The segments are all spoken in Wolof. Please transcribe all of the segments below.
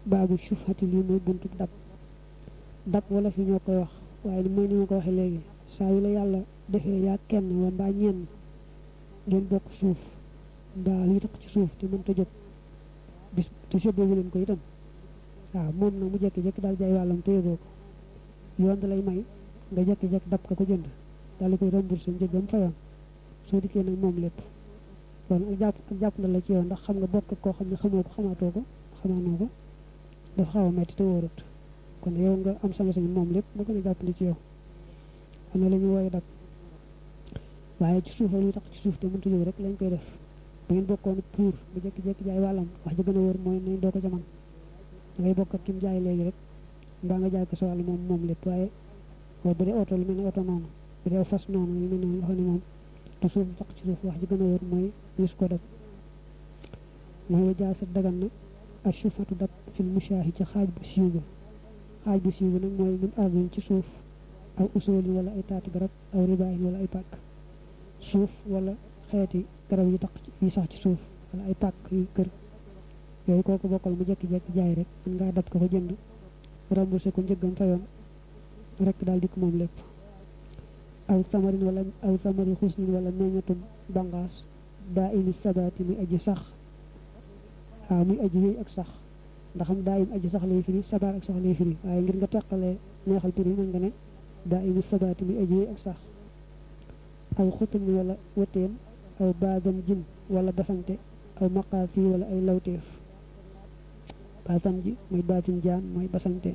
baabu shufhati lii mooy buntu dab wala fi ñoo koy wax waaye mooy ni ma ko waxee léegi saa yu la yàlla defee yaa kenn wa mbaa ñenn ngeen bokk suuf mbaa luy tax ci suuf te mënta jóg bis te séddoobu leen ko itam waaw moom nag mu jekki-jekki daal jaay wàllam te yóbboo ko yoon da lay may nga jekki-jekki dab ka ko jënd daal di koy remboursé njëggam fayoon soo dikkee nag moom lépp kon ak jàpp na la ci yow ndax xam nga bokk koo xam ne xamoo ko xamaatoo ko xamaanoo ko dafa xaw a metti te wóorut kon yow nga am sañ-sañ moom lépp mu gën a jàppandi ci yow am na la ñu wooye dab waaye ci suuf lu tax ci suuf te mënta jóg rek lañ koy def bu ngeen bokkoon pour bu jékki-jékki jaay wàllam wax ji gën a wóor mooy nañ doo ko ca man da ngay bokk ak kim jaay léegi rek mbaa nga jaay ko sa wàll moom lépp waaye bu dee oto lu mel ne oto noonu bu dee fas noonu lu mel noonu nga xam ne moom te suuf tax ci suuf wax ji gën a wóor mooy wis ko dab mooy wa jaasa dagan na ak sufatu dab fil mushaahi ci xaaj bu siiw bi nag mooy min ardin ci suuf aw usoolin wala ay taati garab aw ribaayin wala ay pàkk suuf wala xeeti garab yi sax ci suuf wala ay pàkk yu kër yooyu kooku bokkal mu jekki-jekki jaay rek mën ngaa dab ko fa jënd remboursé ko njëggam fayoon rek daal dikk moom lépp aw samari xusnin wala meññatum bangaas daa imi sabaati muy aji sax muy aji wéy ak sax ndax xam daa im aji sax lay firi sabaar ak sax lay firi waaye ngir nga teqalee neexal piri mën nga ne daa imi sabaati muy aji wéy ak sax aw xutum wala wëteen aw baadan jin wala basante aw maqaasi wala ay lawteef baasan ji mooy baatin jaan mooy basante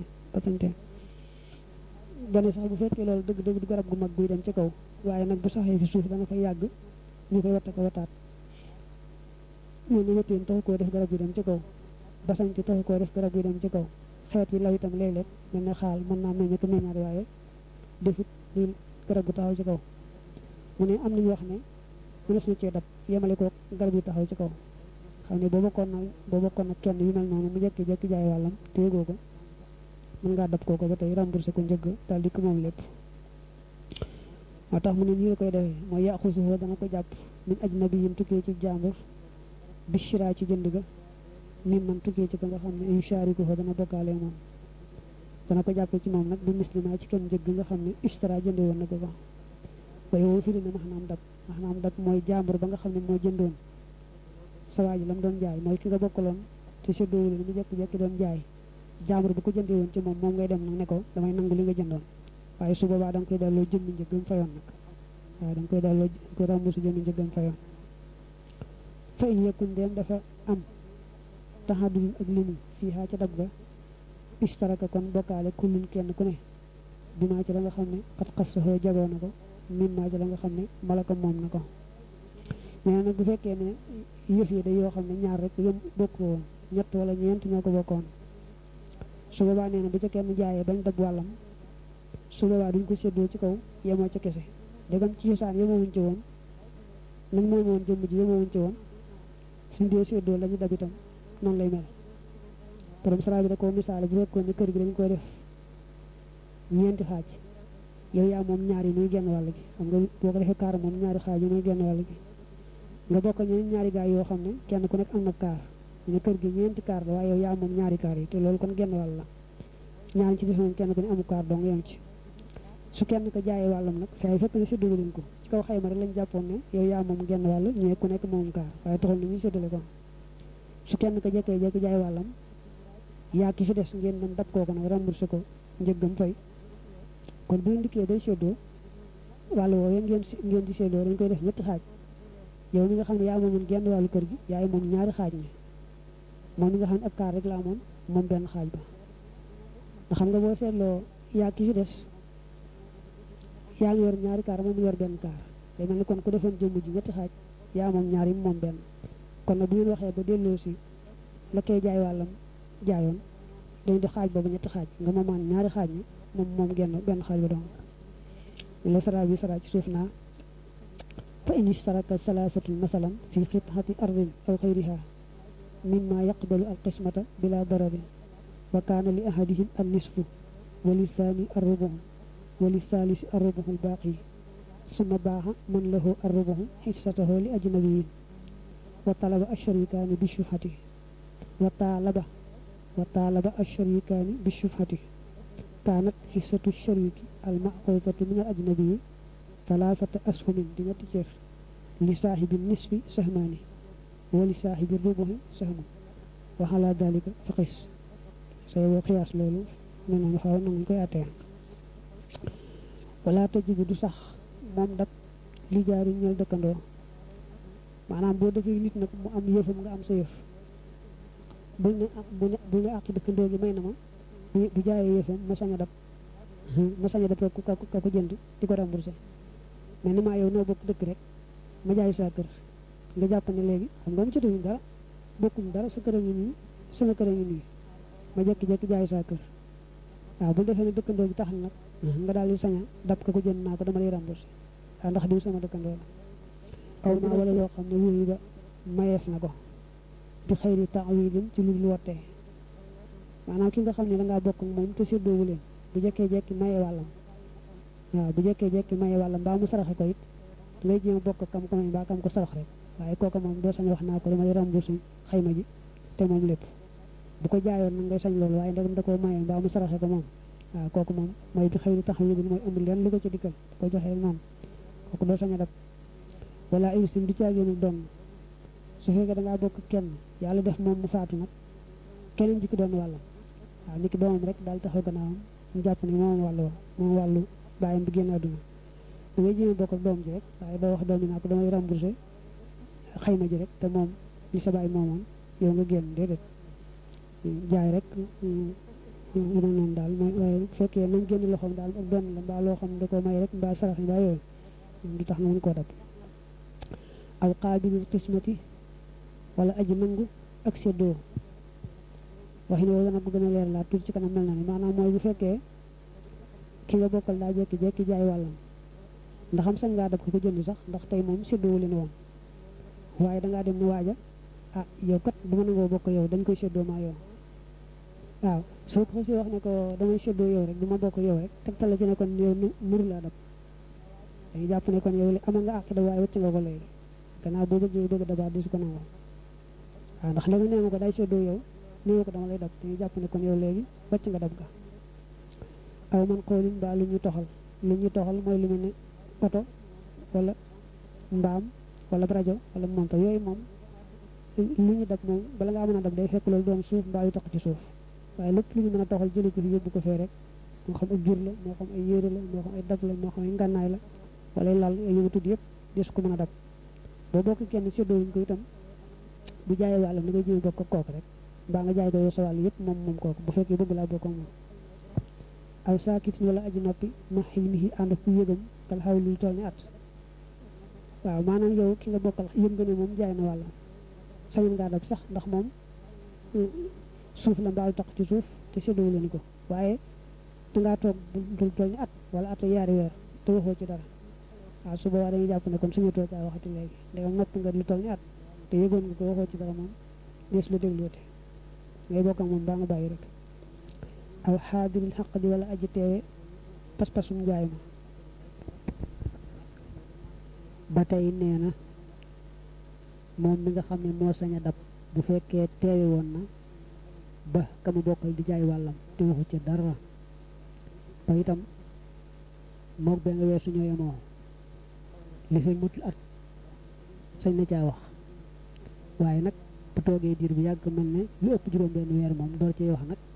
gane sax bu fekkee loolu dëgg-dëgg du garab gu mag guy dem ci kaw waaye nag bu saxee fi suuf dana fa yàgg ñu koy watta ko wataat ñu ne wëteen taxu koo def garab gu dem ci kaw basante taxu koo def garab gu dem ci kaw xeet yi law itam léeg-léeg mel ne xaal mën naa meññ ko meññaat waaye defut lu garab gu taxaw ci kaw mu ne am nañu wax ne mënees na cee dab yemale ko garab yi taxaw ci kaw xam ne boo bokkoon nag kenn yu mel noonu mu jekki-jekki jaay wàllam téegoo ko mën ngaa dab kooko ba tey remboursé ko njëgg daal di ko moom lépp moo tax mu ne nii la koy defee mooy yaxusuhu dana ko jàpp min ajnabiyin tukkee ci jàmbur bishira ci jënd ga min man tukkee ci ka nga xam ne yusharikuhu dana bokkaale moom dana ko jàppee ci moom nag bi muslima ci kenn njëgg nga xam ne ishtara jënde woon na ko ko waaye woo firi na maanaam dab mooy jàmbur ba nga xam ne moo jëndoon sa waa ji la mu doon jaay mooy ki nga bokkaloon te séddoo leen mu jekki-jekki doon jaay jàmbur bu ko jëndee woon ci moom ngay dem nag ne ko damay nangu li nga jëndoon waaye su boobaa da nga koy delloo jëmmi njëggam fayoon nag waaye da nga koy delloo ko rembourse jëmmi njëggam fayoon fa in yekkun dem dafa am taxadul ak limu fii xaa ca dab ga istaraka kon bokkaale kullun kenn ku ne bi maa ci la nga xam ne xat xassaxoo jagoo na ko min maa ci la nga xam ne malaka moom na ko nee nag bu fekkee ne yëf yi day yoo xam ne ñaar rek yëm bokk woon ñett wala ñeent ñoo ko bokkoon su boobaa nee na bu ca kenn jaayee bañ dab wàllam su boobaa duñ ko séddoo ci kaw yemoo ca kese dégam ci cosaan yemowuñ ci woon nag moom woon jëmm ji yemowuñ ci woon suñ dee séddoo la ñu dab itam noonu lay mel borom sara bi da ko misaale bu fekkoon ne kër gi dañ koy def ñeenti xaaj yow yaa moom ñaari muy genn wàll gi xam nga boo ko defee kaar moom ñaari xaaj yi muy genn wàll gi nga bokk ñeneen ñaari gaay yoo xam ne kenn ku nekk am na kaar ñu ne kër gi ñeenti kaar la waaye yow yaa moom ñaari kaar yi te loolu kon genn wàll la ñaari ci def moom kenn ku ne amu kaar dong yem ci su kenn ko jaayee wàllam nag fay fekk ne séddale leen ko ci kaw xayma rek lañ jàppoon ne yow yaa moom genn wàll ñee ku nekk moom kaar waaye taxul ni ñuy séddale ko su kenn ko jekkee jaay wàllam yaa ki fi des ngeen dem dab kooku nag remboursé ko njëggam fay kon bu ndikkee day séddoo wàllu woowu ngeen di séddoo dañ koy def ñetti xaaj yow mi nga xam ne yaa moomoon genn wàllu kër gi yaay moom ñaari xaaj ñi moom mi nga xam ne ab kaar rek la amoon moom benn xaaj ba nga xam nga boo seetloo yaa ki fi des yaa ngi yor ñaari kaar moom yor benn kaar day mel ni kon ku defoon jëmm ji ñetti xaaj yaa moom ñaari moom benn kon nag bu ngeen waxee ba delloo si la koy jaay wàllam jaayoon dañ di xaaj boobu ñetti xaaj nga moomaan ñaari xaaj ñi moom genn benn xaaj ba dong la sara bi sara ci suuf naa fa in ishtaraka salaasatun masalan fi qit'ati ardin aw xayriha mimma yaqbalu alqismata bila dararin wa kaana li ahadihim an-nisfu wa lisaani ar-rubu' wa lisaalisi ar-rubu' al-baaqi summa baaxa man lahu ar-rubu' hissatahu li ajnabiyyin wa talaba ash-sharikaani bi shuhati wa talaba wa taalaba asharikaani bi shufhati kaanat xissatu shariki al maxuudatu min al ajnabi talaasata ashumin di ñetti cër li saaxibi nisfi sahmaani wa li saaxibi rubuhi sahmun wa ala dalika fa xis say boo xiyaas loolu ne noonu xaw na muñ koy attee wala tajibu du sax moom dab li jaari ñeel dëkkandoo maanaam boo defee nit nag mu am yëfam nga am sa yëf bul ne àq dëkkandoo gi may na ma bu jaayee yëfam ma sañ a dab ka ko jënd di ko remboursé mais ni maa yow noo bokk dëkk rek ma jaay saa kër nga jàpp ne léegi xam nga mu ci tuñu dara bokkuñ dara sa kër a ngi nii sama kër a ngi nii ma jekki-jekki jaay saa kër waaw bu defee ne dëkkandoo gi tax nag nga daal di sañ a dab ka ko jënd naa ko dama lay remboursé waaw ndax diw sama dëkkandoo la aw naa wala loo xam ne wuyu ba mayeef na ko di xëyri taawilin ci lu wottee maanaam ki nga xam ne dangaa bokk ak moom te séddoowu leen bu jekkee-jekki maye wàllam waaw bu jekkee-jekki maye wàllam mbaa mu saraxe ko it ngay jéem a bokk kam ko may mbaa kam ko sarax rek waaye kooka moom doo sañ wax naa ko dama lay remboursé xayma ji te moom lépp bu ko jaayoon nag ngay sañ loolu waaye ndegam da koo maye mbaa mu saraxe ko moom waaw kooku moom mooy bi xëyri taawilin mooy amul leen lu ko ci dikkal da ko joxee rek noonu kooku doo sañ a dab wala irsim du caagéenu doon su fekkee da ngaa bokk kenn yàlla def moom mu faatu nag keneen jikki doon wàllam waaw nit ki doomam rek daal taxaw gannaawam ñu jàpp ne moom wàllu bàyyam bi génn àdduna da ngay jéem bokk ak doom ji rek waaye doo wax doom ji naa ko damay remboursé xayma ji rek te moom li sa bàyyi moomoon yow nga génn déedéet jaay rek yu mel noonu daal mooy waaye bu fekkee nañ génn loxoom daal ak doon la mbaa loo xam ne da koo may rek mbaa sarax mbaa yooyu du tax nga mën koo dab aw qaabilul qismati wala aji nangu ak séddoo waxin woowu dana ko gën a leer laa tuuti ci kanam mel na ni maanaam mooy bu fekkee ki nga bokkal daa jekki-jekki jaay wàllam ndaxam sañ ngaa dab ko jënd sax ndax tey moom séddoo leen woon waaye dangaa dem ni waaja ah yow kat du ma nangoo bokk yow dañ koy séddoo maa yow waaw soo ko xasee wax ne ko damay séddoo yow rek du ma bokk yow rek tegtal la ci ne kon yow nuru laa dab dañuy jàpp ne kon yow li amal nga àq da waaye wëcc nga ko léegi gannaaw boo bëggee bëgg dabaat di su ko nangoo waaw ndax léegi nee nga ko day séddoo yow nee ko dama lay dab dañuy jàpp ne kon yow léegi wàcc nga dab ga aw man xoolin mbaa lu ñu toxal mooy lu mel ne oto wala mbaam wala rajo wala monto yooyu moom lu ñu dab moom bala ngaa mën a dab day fekk loolu doon suuf mbaa yu tax ci suuf waaye lépp lu ñu mën a toxal jëli ko fi yóbbu ko fee rek moo xam ak jur la moo xam ay yére la moo xam ay dab la moo xam ay ngànnaay la wala lal ay yëngu tudd yëpp des ko mën a dab boo bokk kenn séddoo wuñ ko itam bu jaayee wàllam da ngay jéem bokk ak kooku rek mbaa nga jaay ko yow sa wàll yëpp moom kooku bu fekkee bëgg laa bokk ak moom aw saakit wala aji noppi ma xilmihi ànd ak ku yëgam kal xaw lu toll ni at waaw maanaam yow ki nga bokkal yëg nga ne moom jaay na wàllam sañoon ngaa dab sax ndax moom suuf la mbaalu tax ci suuf te séddoo leen ko waaye dangaa toog dul toll ni at wala at yaari weer te waxoo ci dara waaw su boobaa dañuy jàpp ne kon suñu toog caa waxati léegi ndegam noppi nga lu toll ni at te yëgoon nga ko waxoo ci dara moom dees la dégloote ngay bokk ak moom baa nga bàyyi rek aw xaadirul xaq di wala aji teewe pas-pasum njaay ma ba tey nee na moom mi nga xam ne moo sañ a dab bu fekkee teewe woon na ba ka mu bokkal di jaay wàllam te waxu ca dara ba itam moog bee nga weesu ñoo yemoo li fi mutul at sañ na caa wax waaye nag bu toogee diir bu yàgg mel ne lu ëpp juróom benn weer moom door cee wax nag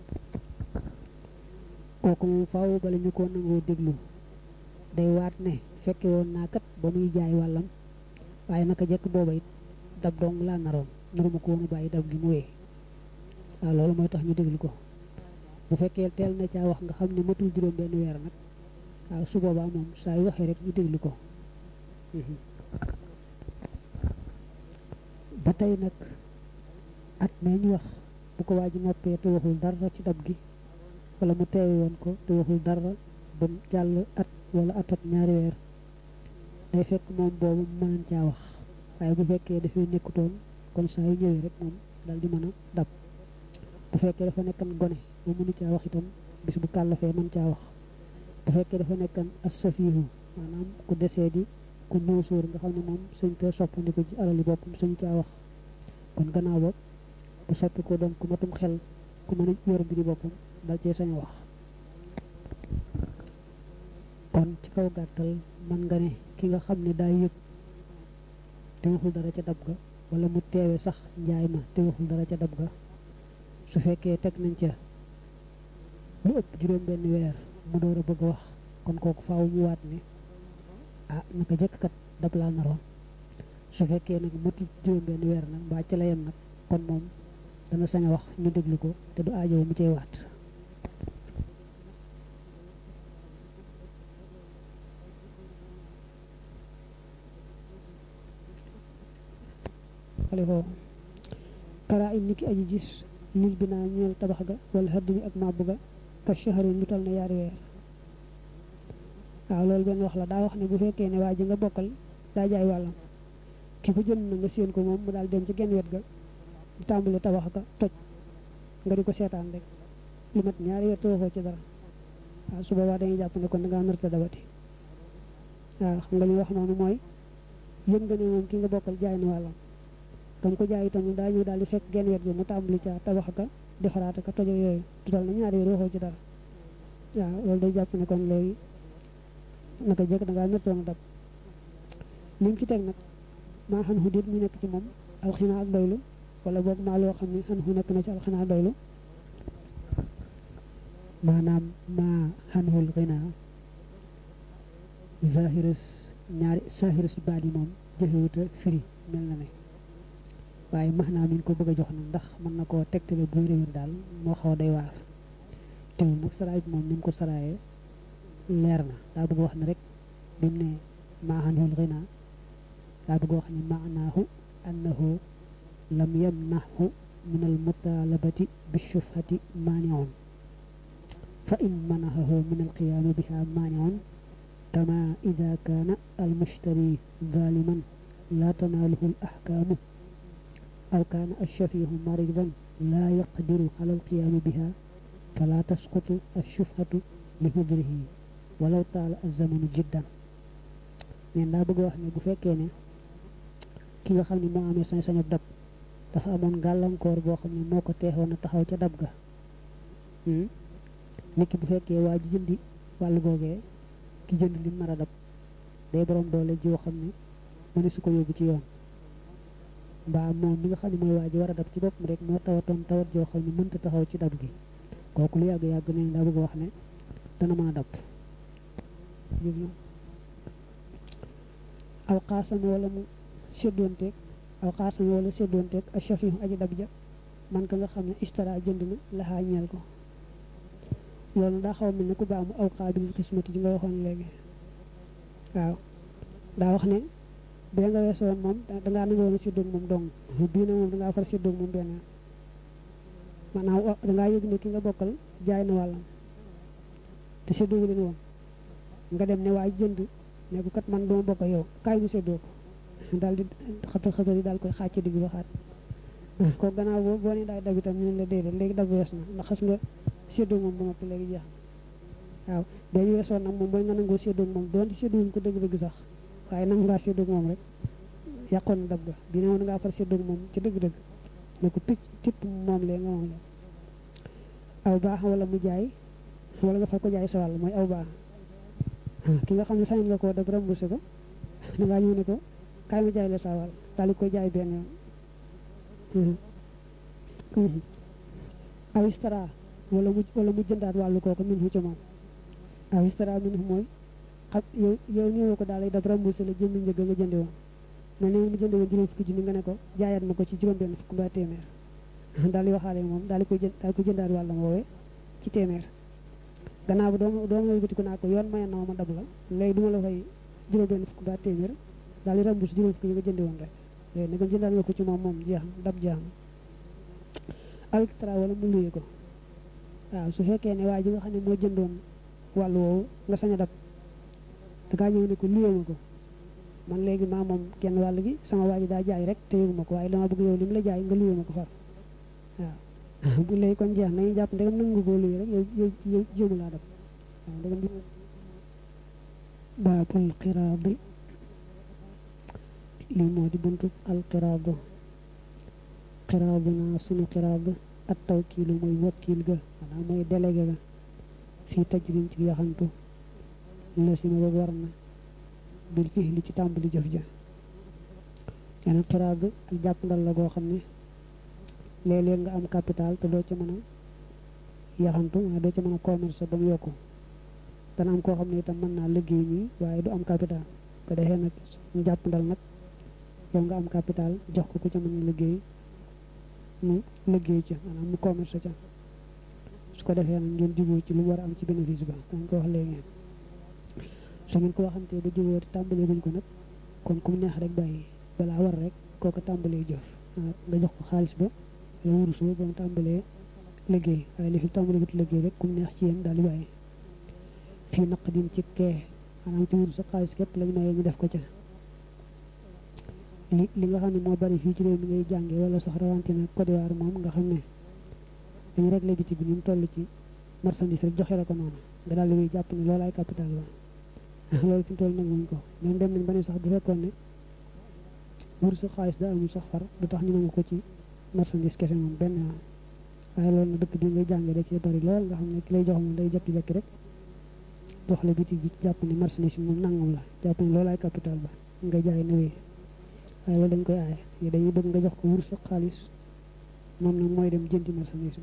kooku moom faaw bala ñu ko nangoo déglu day waat ne fekke woon naa kat ba muy jaay wàllam waaye naka jekk booba it dab dong laa naroon naruma ko woon a bàyyi dab gi mu wee waaw loolu mooy tax ñu déglu ko bu fekkee teel na caa wax nga xam ne matul juróom benn weer nag waaw su boobaa moom saa yu waxee rek ñu déglu ko ba tey nag at mee ñu wax bu ko waa ji noppee te waxul dara ci dab gi wala mu teewe woon ko te waxul dara ba jàll at wala at ak ñaari weer day fekk moom boobu mu mënoon caa wax waaye bu fekkee dafay nekkutoon kon saa yu ñëwee rek moom dal di mën a dab bu fekkee dafa nekkan gone ba mënu caa wax itam bis bu kàllafee mën caa wax bu fekkee dafa nekkan as-safiihu maanaam ku desee di ku nuusuur nga xam ne moom sëñ te soppandiku ci alali boppam sëñ caa wax kon gannaaw ba bu soppi ko doon ku matum xel ku mën a yor mbiri boppam dal cee sañ wax kon ci kaw gàttal man nga ne ki nga xam ne daa yëg te waxul dara ca dab ga wala mu teewe sax njaay ma te waxul dara ca dab ga su fekkee teg nañ ca lu ëpp juróom benn weer mu door a bëgg wax kon kooku faaw mu waat ne ah naka jëkk kat dab laa naroon su fekkee nag matul juróom benn weer nag mbaa ca la yem nag kon moom dana sañ a wax ñu déglu ko te du aajow mu cay waat xalifoo kara in niki aji gis lil bi naa ñeel tabax ga wala xëdd bi ak màbb ga ka shahrin lu tal ne yaari weer waaw loolu benn wax la daa wax ne bu fekkee ne waa ji nga bokkal daa jaay wàllam ki ko jënd na nga séen ko moom mu daal dem ci genn wet ga di tàmbali tabax ga toj nga di ko seetaan rek lu mat ñaari weer te waxoo ci dara waaw su boobaa dañuy jàpp ne kon da ngaa narta dabati waaw xam nga li wax noonu mooy yëg nga ne moom ki nga bokkal jaay na wàllam kam ko jaay itam daa ñëw daal di fekk genn wet gi mu tàmbali ca tabax ka defaraata ka tojo yooyu tutal na ñaari weer waxoo ci dara waaw loolu day jàpp ne kon léegi naka jëkk da ngaa nartoon a dab lim ci teg nag maa xan xu déet mu nekk ci moom alxinaa ak doylu wala boog maa loo xam ne xan xu nekk na ci alxinaa doylu maanaam maa xan xul xinaa zahiris ñaari zahiris baat yi moom jëfewuta firi mel na ne waaye max naa min ko bëgg a jox nag ndax mën na koo tegtale buy réwér daal moo xaw a day waar teewul nag saraay bi moom ni mu ko saraayee leer na daa bëgg wax ne rek bi mu ne maa xan xul xinaa daa bëgg wax ne maanaahu annahu lam yamnahu min al mutalabati bi shufhati maaniun fa in manahahu min al qiyaami biha maaniun kama ida kaana al mushtari zaliman la tanaaluhu al ahkaamu aw kaana al shafihu maridan la yaqdiru ala al qiyaami biha fala tasqutu al shufhatu li hudrihi walaw taala al zamanu jiddan neen daa bëgg wax ne bu fekkee ne ki nga xam ne moo amee sañ-sañu dab dafa amoon gàllankoor boo xam ne moo ko teexoon a taxaw ca dab ga nit ki bu fekkee waa ji jëndi wàllu googee ki jënd li nar a dab day borom doole joo xam ne mëne su ko yóbbu ci yoon mbaa moom mi nga xam ne mooy waa ji war a dab ci boppam rek moo tawatoon tawat joo xam ne mënta taxaw ci dab gi kooku lu yàgg-yàgg ne daa bëgg wax ne dana mën a dab aw xaasam wala mu séddoonteeg aw xaasam wala séddoonteeg ak shafihu aji dab ja man ka nga xam ne istara jënd na laxaa ñeel ko loolu daa xaw a mel ne ku baamu aw xaabil xismati ji nga waxoon léegi waaw daa wax ne bee nga weesoon moom dangaa nangoon a séddoog moom dong bii na moom dangaa far séddoog moom benn maanaam dangaa yëg ne ki nga bokkal jaay na wàllam te séddoogu leen woon nga dem ne waay jënd ne ko kat man duma bokk yow kaay mu séddoo ko daal di xatal yi daal koy xaaj ci digg ba xaat ko gannaaw boo ne daay dab itam ñu ne la déedéet léegi dab wees na ndax xas nga séddoo moom ba noppi léegi jeex na waaw dañu weesoon nag moom booy nga nangoo séddoo moom doonte séddooñ ko dëgg-dëgg sax waaye nangu ngaa séddoo moom rek yàqoon na dab ga bi ne woon ngaa far séddoo moom ci dëgg-dëgg ne ko picc tipp moom lee nga moom la aw baax wala mu jaay wala nga far ko jaay sa wàll mooy aw baax ki nga xam ne sañ nga koo def remboursé ko da ngaa ñëw ne ko kaay ma jaay la sa wàll daal di koy jaay benn yoon aw istara wala mu jëndaat wàllu kooku min hu ci moom aw istara min hu mooy xam yow ñëwoo ko daal lay def remboursé la jënd njëg nga jënde woon mais ne mu jënde woon juróom fukki junni nga ne ko jaayaat ma ko ci juróom benn fukk mbaa téeméer daal di waxaale moom daal di ko jëndaat wàllam woowee ci téeméer gannaaw bi dooma wëlbatiku naa ko yoon maye na ma dab la léegi duma la fay juróom benn fukk mbaa téeméer daal di remboursé juróom fukki yi nga jënde woon rek léegi nag jëndaat nga ko ci moom jeex na dab jeex na alktra wala mu luye ko waaw su fekkee ne waa ji nga xam ne moo jëndoon wàllu woowu nga sañ a dab dangaa ñëw ne ko luye ma ko man léegi maa moom kenn wàll gi sama waa ji daa jaay rek te yëgu ma ko waaye dama bëgg yow li mu la jaay nga luye ma ko far waaw bu léegi kon jeex nañu jàpp ndegam nangu koo luye rek yow jéemu laa dab waaw ndegam baabul xiraadi lii moo di buntu al xiraadu xiraadu naa sunu xiraad at tawkiilu mooy wakiil ga maanaam mooy délégué ga fii tajrin ci yaxantu la si ma war na bil fii li ci tàmbali jëf ja yeneen xiraag ak jàpp ndal la goo xam ne léeg-léeg nga am capital te doo ca mën a yaxantu waaye doo ca mën a commerce ba mu yokku dana am koo xam ne itam mën naa liggéey nii waaye du am capital ko defee nag ñu jàpp ndal nag yow nga am capital jox ko ku ca mën a liggéey mu liggéey ca maanaam mu commerce ca su ko defee nag ngeen jubóo ci lu war a am ci bénéfice ba dañ ko wax léegi su ngeen ko waxantee ba jubóo te tàmbalee guñ ko nag kon ku mu neex rek bàyyi balaa war rek kooku tàmbalee jëf nga jox ko xaalis ba la wurus ba mu tàmbalee liggéey waaye li fi tàmbalee gut liggéey rek ku mu neex ci yéen daal di bàyyi fii naq din ci kee maanaam ci wurus xaalis képp lañ mayee ñu def ko ca li nga xam ne moo bari fii ci réew mi ngay jàngee wala sax rawatina Côte d'Ivoire moom nga xam ne dañu réglé biti bi ñu mu toll ci marchandise rek joxe la ko noonu nga daal di muy jàpp ne loolu ay capital la loolu fi mu toll nanguñ ko ñoom dem nañ ba ne sax du fekkoon ne wursu xaalis daa amul sax far du tax ñu nangu ko ci marchandise kese moom benn yoon waaye loolu na dëkk bi ngay jàngee da cee bari lool nga xam ne ki lay jox moom day jekki-jekki rek jox la biti bi jàpp ne marchandise bi moom nangam la jàpp ne loolu ay capital ba nga jaay nawee waaye loolu dañ koy aaye yi dañuy bëgg nga jox ko wursu xaalis moom nag mooy dem jëndi marchandise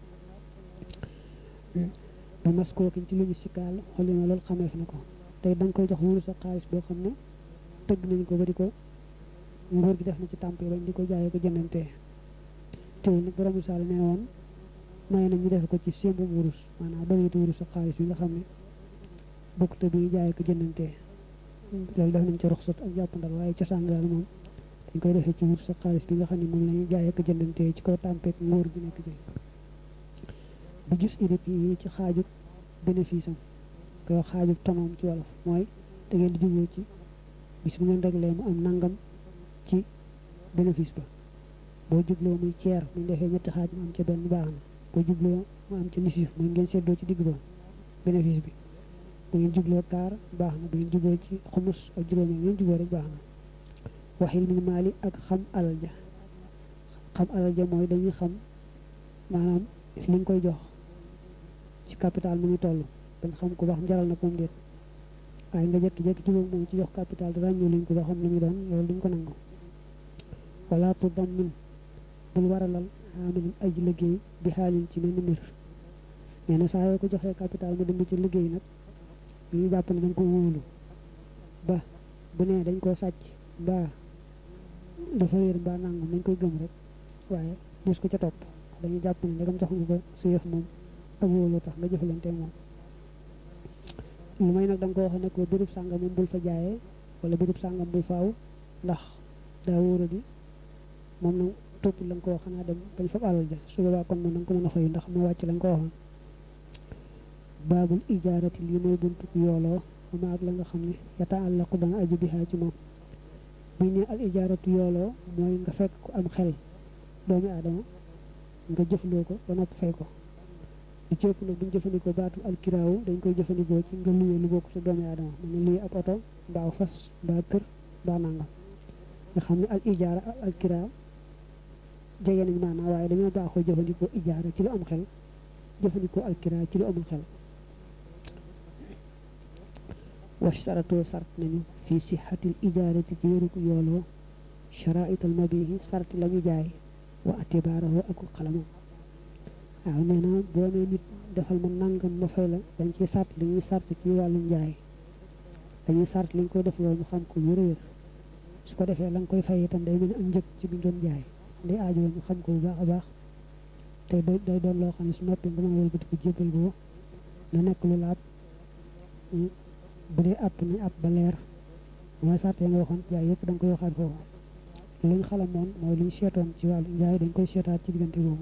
bi ba mas kookiñ ci lu ñu sikaal xolli na loolu xameef na ko tey da nga koy jox wursu xaalis boo xam ne tëgg nañ ko ba di ko nguur gi def na ci tàmp bañ di ko jaayee ko jëndantee teewul nag borom misaal nee woon may nañ ñu def ko ci sémbu wurus maanaam dogeetu wurus ak xaalis yi nga xam ne bokkute bi ñu jaayee ko jëndantee loolu def nañ ci ruxsat ak jàppandal waaye cosaan daal moom dañ koy defee ci wurus ak xaalis bi nga xam ne moom la ñu jaayee ko jëndantee ci kaw tàmpeek nguur gi nekk ci bu gis idée yi ci xaaju bénéfice am koy wax xaaju tonoom ci wolof mooy da ngeen di juboo ci bis bu ngeen réglé mu am nangam ci bénéfice ba boo jubloo muy ceer buñ defee ñetti xaaj mu am ca benn baax na boo jubloo mu am ca nisif mooy ngeen seddoo ci digg ba bénéfice bi bu ngeen jubloo kaar baax na bu ngeen jubloo ci xumus ak juróomi ngeen jubloo rek baax na waxil min maali ak xam alal ja mooy dañuy xam maanaam li nga koy jox ci capital mu ngi toll dañ xam ko wax jaral na ko mu déet waaye nga jékki-jékki jubóog moom ci jox capital dara ñu liñ ko ba xam lu ñu doon loolu duñ ko nangu wala tudammin bul waralal xaamilin aji liggéey bi xaalin ci menn mbir nee na saa yoo ko joxee capital mu dem ci liggéey nag ñu jàpp ne dañ ko wóolu ba bu nee dañ koo sàcc mbaa dafa réer mbaa nangam dañ koy gëm rek waaye gis ko ca topp dañuy jàpp ne ndegam jox nga ko sa yëf moom ak wóolu tax nga jëfalante moom lu may nag da nga ko waxee ne ko béréb sàngam moom bul fa jaayee wala béréb sàngam bul faaw ndax daa wóora di moom nag topp la nga ko wax xanaa dem bañ fa alal ja su boobaa kon moom na nga ko mën a fay ndax moo wàcc la nga ko waxoon baabul ijaarati lii mooy buntu yooloo xama ak la nga xam ne yataallaqu dana aju bihaa ci moom buñ ne al ijaaratu yooloo mooy nga fekk ko am xel doomi aadama nga jëfloo ko ba noppi fay ko li ci ëpp nag buñ jëfandikoo baatu alkiraawu dañ koy jëfandikoo ci nga luyee lu bokk sa doomi aadama mu ne lii ab oto mbaa fas mbaa kër mbaa nangam nga xam ne al ijaara ak alkiraaw jege nañ maanaam waaye dañoo baaxoo jëfandikoo ijaara ci lu am xel jëfandikoo alkiraaw ci lu amul xel washaratoo sart nañu fii sixatil ijaarati ci wéruk yooloo sharaital mabihi sart la ñu jaay wa atibaarahu ak xalamam waaw nee na boo nee nit defal ma nangam ma fay la dañ ciy sart li ñuy sart ci wàllum njaay dañuy sart li ñu koy def loolu ñu xam ko wér-wér su ko defee la nga koy fay itam day mel ni am njëg ci biñ doon jaay day aajo ñu xam ko bu baax a baax te day doon loo xam ne su noppee ba mën a wëlbati ko jébbal ko na nekk lu laab bu dee àpp ni àpp ba leer mooy sart ya nga waxoon jaay yëpp da nga koy waxaat foofu lu ñu xalamoon mooy lu ñu seetoon ci wàllu njaay dañ koy seetaat ci diggante boobu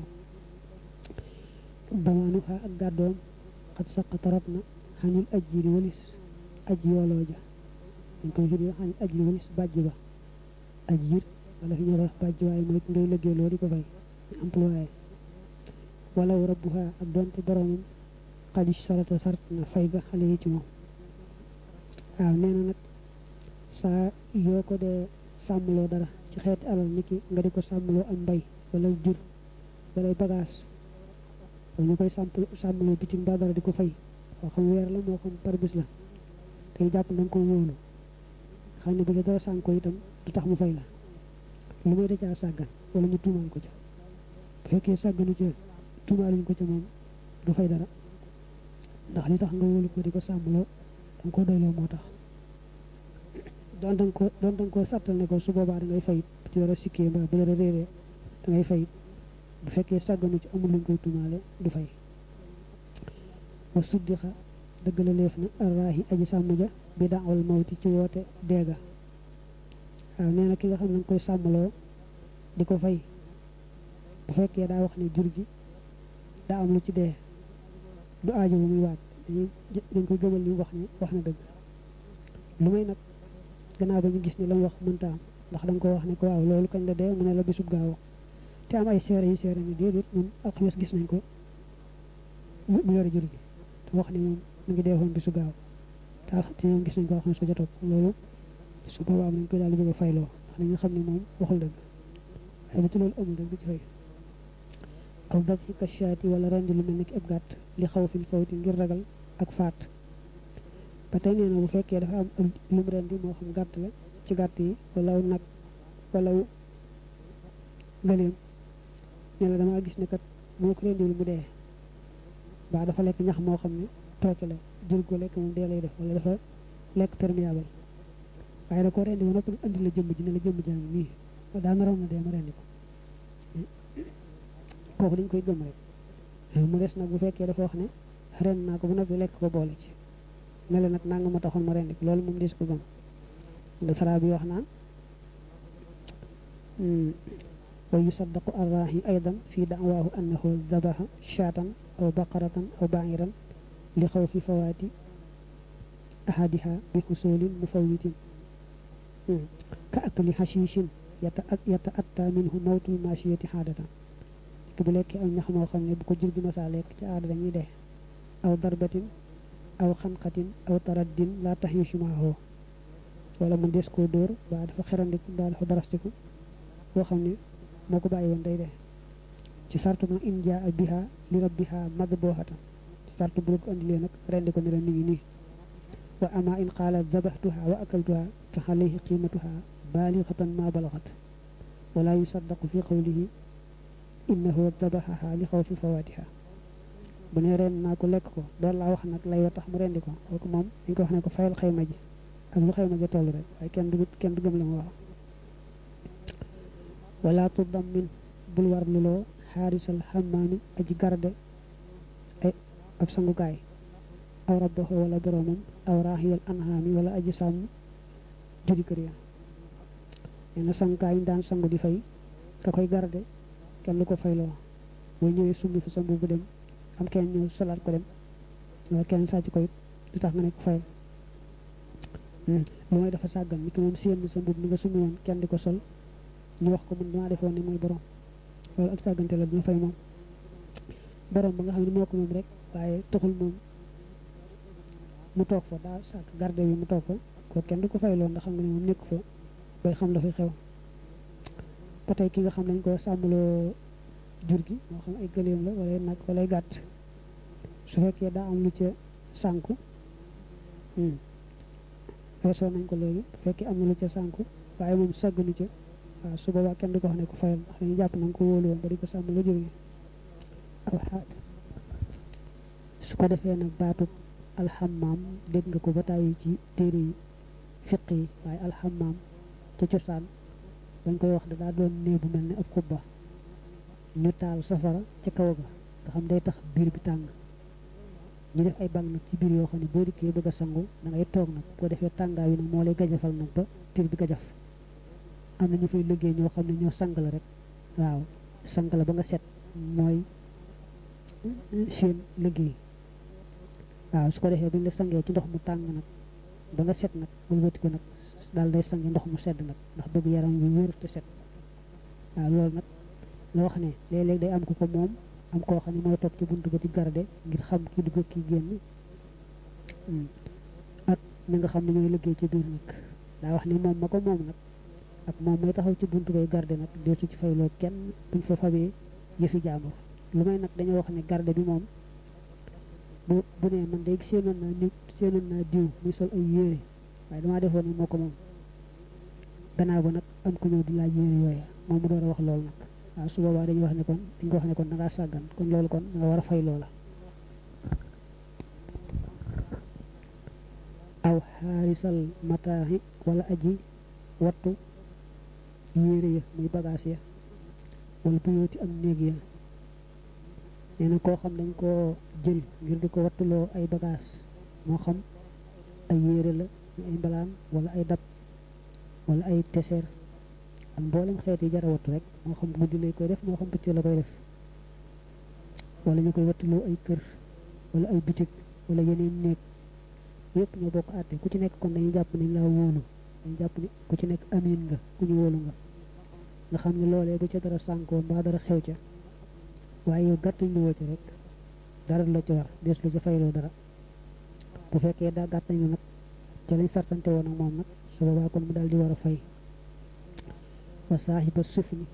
damaanu xaa ak gàddoom xat saqatarat na xanil aj ji di walis aj yooloo ja dañ koy firee xanil aj li walis bàjj ba aj jir wala fi ñoo wax bàjj waaye mooy ngay liggéeyloo di ko fay ñu employé walaw rabbuha ak doonte boromam xadis sarata sart na fay ga xale yi ci moom waaw nee na nag saa yoo ko dee sàmmloo dara ci xeeti alal niki nga di ko sàmmloo am mbay wala jur wala bagage ñu koy sàmmaloo bitim ba dara di ko fay moo xam weer la moo xam par bis la tey jàpp na nga ko wóolu xam ne bu la dara sànko itam du tax mu fay la lu may da caa sàggan wala ñu tuumaal ko ca bu fekkee sàgganu ca tuumaaluñ ko ca moom du fay dara ndax li tax nga wóolu ko di ko sàmmaloo danga ko doyloo moo tax doon danga ko sàttal ne ko su boobaa da ngay fayit bu ci war a sikkee mbaa bu dara réeree da ngay fayit bu fekkee sàgganu ci amul luñ koy tuumaale du fay wa suddixa dëgg la leef na arraahi aji sàmm ja bi daawal mawti ci woote deega waaw nee na ki nga xam ne nga koy sàmmaloo di ko fay bu fekkee daa wax ne jur gi daa am lu ci dee du aajo bu muy waat dañ koy gëmal li wax ni wax na dëgg lu may nag gannaaw ba ñu gis ni la mu wax mënta am ndax da nga ko wax ne ko waaw loolu kañ la dee mu ne la bisub gaaw te am ay seere yu seere ni déedéet ñun alxames gis nañ ko mu yore jur gi te wax ni moom mu ngi deewoon bisu gaaw te ñoom gis nañ ko alxames ba ca topp loolu su boobaa am nañ ko daal di bëgg a fayloo ndax dañu xam ne moom waxul dëgg waaye bu ci loolu amul dëgg du ci fay aw daf ci kashaati wala rendi lu mel ni ki ab gàtt li xaw fil fawti ngir ragal ak faat ba tey nee na bu fekkee dafa am lu mu rendi moo xam gàtt la ci gàtt yi wala nag wala gëleem ne la damaa gis ne kat moo ko rendiwul mu dee baa dafa lekk ñax moo xam ne tooke la jur ko lekk moom dee lay def wala dafa lekk perméable waaye da koo rendi ba noppi andi la jëmm ji ne la jëmm jàng nii daa naroon na dee ma rendi ko kooku dañ koy gëm rek mu des nag bu fekkee dafa wax ne ren naa ko ba noppi lekk ko boole ci ne la nag nanga ma taxoon ma rendi ko loolu moom des ko gëm nga sara bi wax naan wa yusaddaqu arrahi aydan fi da'waahu annahu dabaha shaatan aw baqaratan aw ba'iran li xawfi fawaati ahadiha bi xusulin mufawwitin ka akli hashishin yata'atta minhu mawtul mashiyati haadatan ki bu lekkee aw ñax moo xam ne bu ko jur gi masaa lekk ci aada dañuy dee aw darbatin aw xanqatin aw taraddin laa taxiishu maahu wala mu des koo dóor ba dafa xerandiku ba dafa darastiku boo xam ne moo ko bàyyi woon day dee ci sartu nag in jaa biha li rabbiha madboohatan ci sartu bu ko andilee nag rendi ko ne la mi ngi nii wa ama in qaala dabahtuha wa akaltuha fa alayhi qiimatuha baalixatan ma balaxat wala yusaddaqu fi qawlihi innahu dabahaha li xawfi fawaatiha bu ne ren naa ko lekk ko door laa wax nag lay wa tax mu rendi ko kooku moom dañ ko wax ne ko fayal xayma ji ak lu xayma ja toll rek waaye kenn du gëm la mu wax wala tudammin bul war luloo xaarisal xammaami aji garde ay ab sangukaay aw rabbahu wala boromam aw raahiyal anhaami wala aji sàmm judi kër ya nee na sangukaay daan sangu di fay ka koy garde kenn lu ko fayloo boo ñëwee summi fa sa mbubb dem am kenn ñëw solaat ko dem wala kenn sàcc ko it du tax nga ne ko fayal lu mooy dafa sàggan ni ki moom séen sa mbubb ni nga summi woon kenn di ko sol ñu wax ko mun damaa defoon ne mooy borom loolu ak sàggante la dina fay moom borom ba nga xam ne moo ko moom rek waaye taxul moom mu toog fa daa sàkk garde bi mu toog fa ko kenn du ko fayloo ndax xam nga ne moom nekk fa bay xam la fay xew ba tey ki nga xam dañ ko sàmmloo jur gi moo xam ay gëléem la wala nag wala ay gàtt su fekkee daa am lu ca sànku weesoo nañ ko léegi bu fekkee am na lu ca sànku waaye moom sàgganu ca waaw su boobaa kenn du ko wax ne ko fayal ndax dañu jàpp na nga ko wóolu woon ba di ko sàmmloo jur gi aw xaat su ko defee nag baatub alxamaam dégg nga ko ba tàyyi ci téere yi fiq yi waaye alxamaam ca cosaan dañ koy wax da daa doon néeg bu mel ne ab xubba ñu taal safara ca kaw ga nga xam day tax biir bi tàng ñu def ay bang nag ci biir yoo xam ne boo dikkee bëgg a sangu da ngay toog nag boo defee tàngaay yi nag moo lay gajafal nag ba tir bi gajaf am na ñu fay liggéey ñoo xam ne ñoo sang la rek waaw sang la ba nga set mooy seen liggéey waaw su ko defee buñ la sangee ci ndox mu tàng nag ba nga set nag wëlbati ko nag daal day sangi ndox mu sedd nag ndax bëgg yaram yu wér te set waaw loolu nag la wax ne léeg-léeg day am ku ko moom am koo xam ne mooy toog ci buntu ba di garde ngir xam ki dugg ak ki génn ak ñi nga xam ne ñooy liggéey ci biir nag daa wax ne moom ma ko moom nag ak moom mooy taxaw ci buntu bay garde nag deetu ci fayloo kenn buñ fa fabee yëfi jaambur lu may nag dañoo wax ne garde bi moom bu ne man day seenoon naa diw muy sol ay yére waaye damaa defoon ne moo ko moom gannaaw ba nag am ku ñëw di laaj yére yooya moom mu door a wax loolu nag waaw su boobaa dañuy wax ne kon dañ ko wax ne kon da ngaa sàggan kon loolu kon da nga war a fay loola aw xaarisal mataaxi wala aji wattu yére ya muy bagage ya wala buyooti am néeg ya nee na koo xam dañ koo jël ngir di ko wattuloo ay bagage moo xam ay yére la ay mbalaan wala ay dab wala ay teseer ak mboolem xeet yi jara wattu rek moo xam guddi lay koy def moo xam bëccëg la koy def wala ñu koy wattuloo ay kër wala ay bitig wala yeneen néeg yëpp ñoo bokk àtte ku ci nekk kon dañuy jàpp ni laa wóolu dañu jàpp ni ku ci nekk amiin nga ku ñu wóolu nga xam ne loolee bu ca dara sànkoo mbaa dara xew ca waaye yow gàttañ lu woo ci rek dara la ci war des lu ca fayloo dara bu fekkee daa gàttañ lu nag ca lañ sartante woon ak moom nag su boobaa kon mu daal di war a fay wa saahiba sufni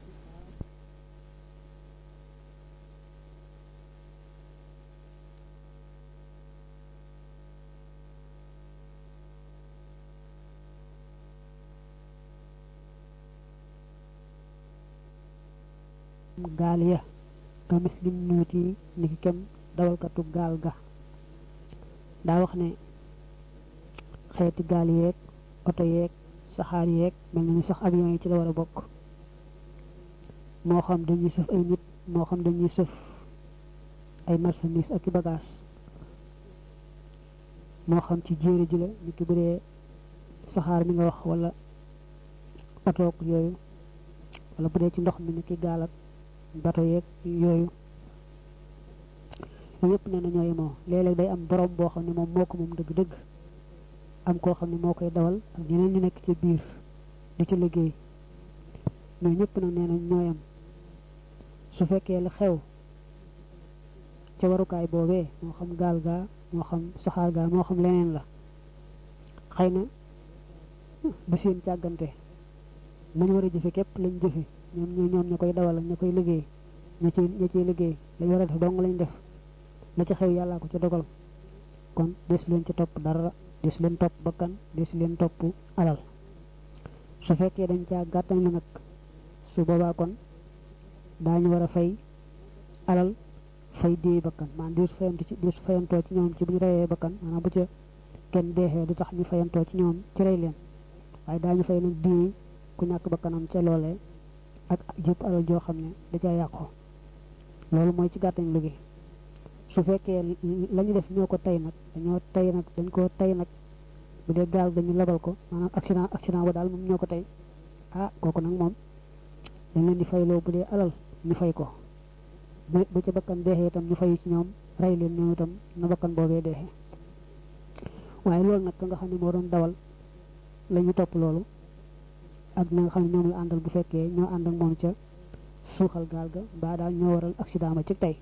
gaal ya nga muslim nuuti ni ki kem dawalkatu gaal ga daa wax ne xeeti gaal yeeg oto yeeg saxaar yeeg mel na ni sax avion yi ci la war a bokk moo xam dañuy sëf ay nit moo xam dañuy sëf ay marchandise ak i bagage moo xam ci jéere ji la ni ki bu dee saxaar mi nga wax wala otoog yooyu wala bu dee ci ndox mi ni ki gaal ak bato yeeg yooyu yëpp nee na ñoo yemoo léeg-léeg day am borom boo xam ne moom moo ko moom dëgg-dëgg am koo xam ne moo koy dawal ak ñeneen ñi nekk ci biir di ci liggéey ñoo ñëpp nag nee na ñoo yem su fekkee la xew ca warukaay boobee moo xam gaal gaa moo xam saxaar gaa moo xam leneen la xëy na bu seen càggante nañu war a jëfe képp lañ jëfe ñoom ña koy dawal ak ña koy liggéey ña ciy liggéey lañ war a def dong lañ def la ci xew yàllaa ko ca dogal kon des leen ci topp dara des leen topp bakkan des leen topp alal su fekkee dañ caa gàttañ lu nag su boobaa kon daañu war a fay alal fay déey bakkan maanaam di fayantoo ci ñoom ci bu ñu reyee bakkan maanaam bu ca kenn deexee du tax ñu fayantoo ci ñoom ci rey leen waaye daañu fay nag déey ku ñàkk bakkanam ca loolee ak jëpp alal joo xam ne da ca yàqu loolu mooy ci gàttañ lu gi su fekkee la ñu def ñoo ko tey nag dañ koo tey nag bu dee gaal dañu labal ko maanaam accident ba daal moom ñoo ko tey kooku nag moom dañ leen di fayloo bu dee alal ñu fay ko bu ca bakkan deexee itam ñu fayu ci ñoom rey leen ñoom itam na bakkan boobee deexee waaye loolu nag ka nga xam ne moo doon dawal la ñu topp loolu ak ñi nga xam ne ñoom la àndal bu fekkee ñoo ànd ak moom ca suuxal gaal ga mbaa daal ñoo waral accident ma ci tey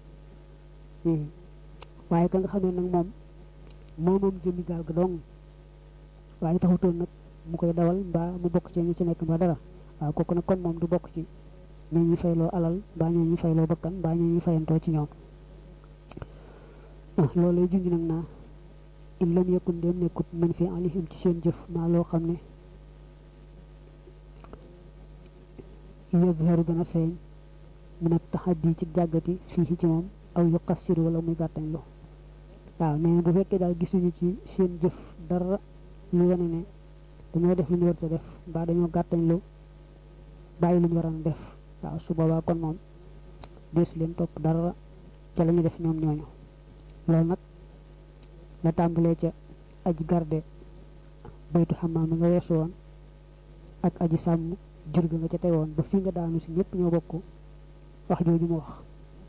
waaye ka nga xam ne nag moom jëmmi gaal ga dong waaye taxutoon nag mu koy dawal mbaa mu bokk ci ñi ci nekk mbaa dara waaw kooku nag kon moom du bokk ci ñoo ñu fayloo alal mbaa ñoo ñu fayloo bakkan mbaa ñoo ñu fayantoo ci ñoom loolu lay junj nag naa in lam yakun dem nekkut min fi alihim ci seen jëf maa loo xam ne yadharu dana feeñ min at taxaddi ci jàggati fii ci moom aw yu qassiru wala muy gàttañ lu waaw nee na bu fekkee daal gis nañu ci seen jëf dara lu wane ne dañoo def lu ñu war a def mbaa dañoo gàttañ lu bàyyi lu ñu waroon def waaw su boobaa kon moom dees leen topp dara ca la ñu def ñoom ñooñu loolu nag la tàmbalee ca aji garde baytu xamaam mi nga weesu woon ak aji sàmm jur ga nga ca tegoon ba fi nga daanu si ñëpp ñoo bokk wax jooju mu wax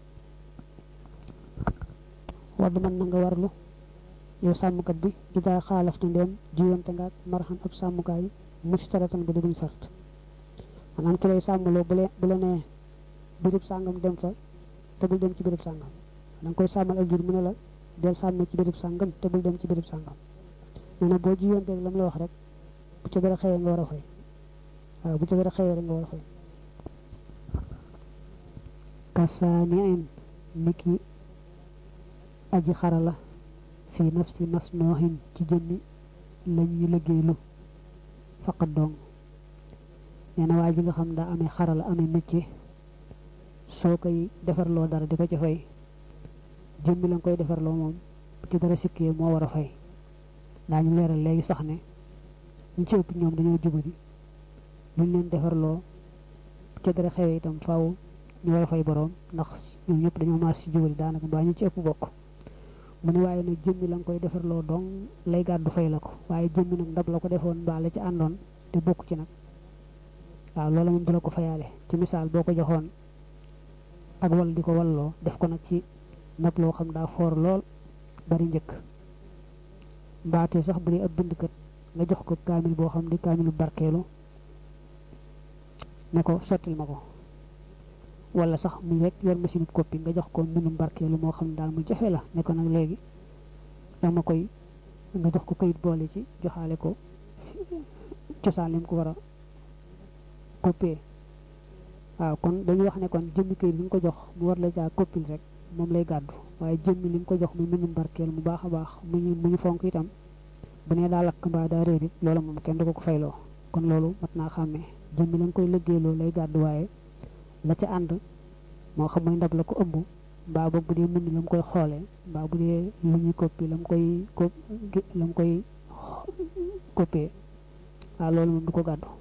wadd mën na nga warlu yow sàmmkat bi ida xaalafta ndeem jiwante nga ak marxan ab sàmmukaay mustaratan bu di buñ sart maanaam ki lay sàmmloo bu la nee birib sàngam dem fa te bul dem ci birib sàngam da nga koy sàmmal ak jur mu ne la del sàmme ci birib sàngam te bul dem ci birib sàngam nee na boo jiwanteeg la mu la wax rek bu ca dara xëyee nga war a fay waaw bu ca dara xëyee rek nga war a fay kasaaniin niki aji xarala fi nafsi masnoohin ci jëmmi lañuy liggéeylu faqat dong nee na waa ji nga xam daa amee xarala amee métier soo koy defarloo dara di ko ci fay jëmmi la nga koy defarloo moom ci dara sikkee moo war a fay daañu leeral léegi sax ne ñu ci ëpp ñoom dañoo jubadi luñ leen defarloo ci dara xewee itam faaw ñu war a fay boroom ndax ñoom ñëpp dañoo maas ci jubadi daanaka mbaa ñu ci ëpp bokk mu ne waaye nag jëmmi la nga koy defarloo dong lay gàddu fay la ko waaye jëmmi nag ndab la ko defoon mbaa la ci àndoon te bokk ci nag waaw loolu moom du la ko fayaale ci misaal boo ko joxoon ak wal di ko walloo def ko nag ci ndab loo xam daa foor lool bari njëkk mbaate sax bu dee ab bindkat nga jox ko kaamil boo xam di kaamilu barkeelu ne ko sottil ma ko wala sax muy rek yor machine copie nga jox ko mbindum barkeelu moo xam ne daal mu jafe la ne ko nag léegi dama koy nga jox ko kayit boole ci joxaale ko cosaan lim ko war a copier waaw kon dañuy wax ne kon jëmmi kayit bi nga ko jox mu war la caa copil rek moom lay gàddu waaye jëmmi li nga ko jox mu mbindum barkeelu mu baax a baax mu ñu fonk itam bu nee daa lakk mbaa daa réer it loolu moom kenn du ko fayloo kon loolu mat naa xàmmee jëmmi la nga koy liggéeyloo lay gàddu waaye la ca ànd moo xam mooy ndab la ko ëmb mbaa boog bu dee mbind la mu koy xoolee mbaa bu dee lu ñuy copie la mu koy copier waaw loolu moom du ko gàddu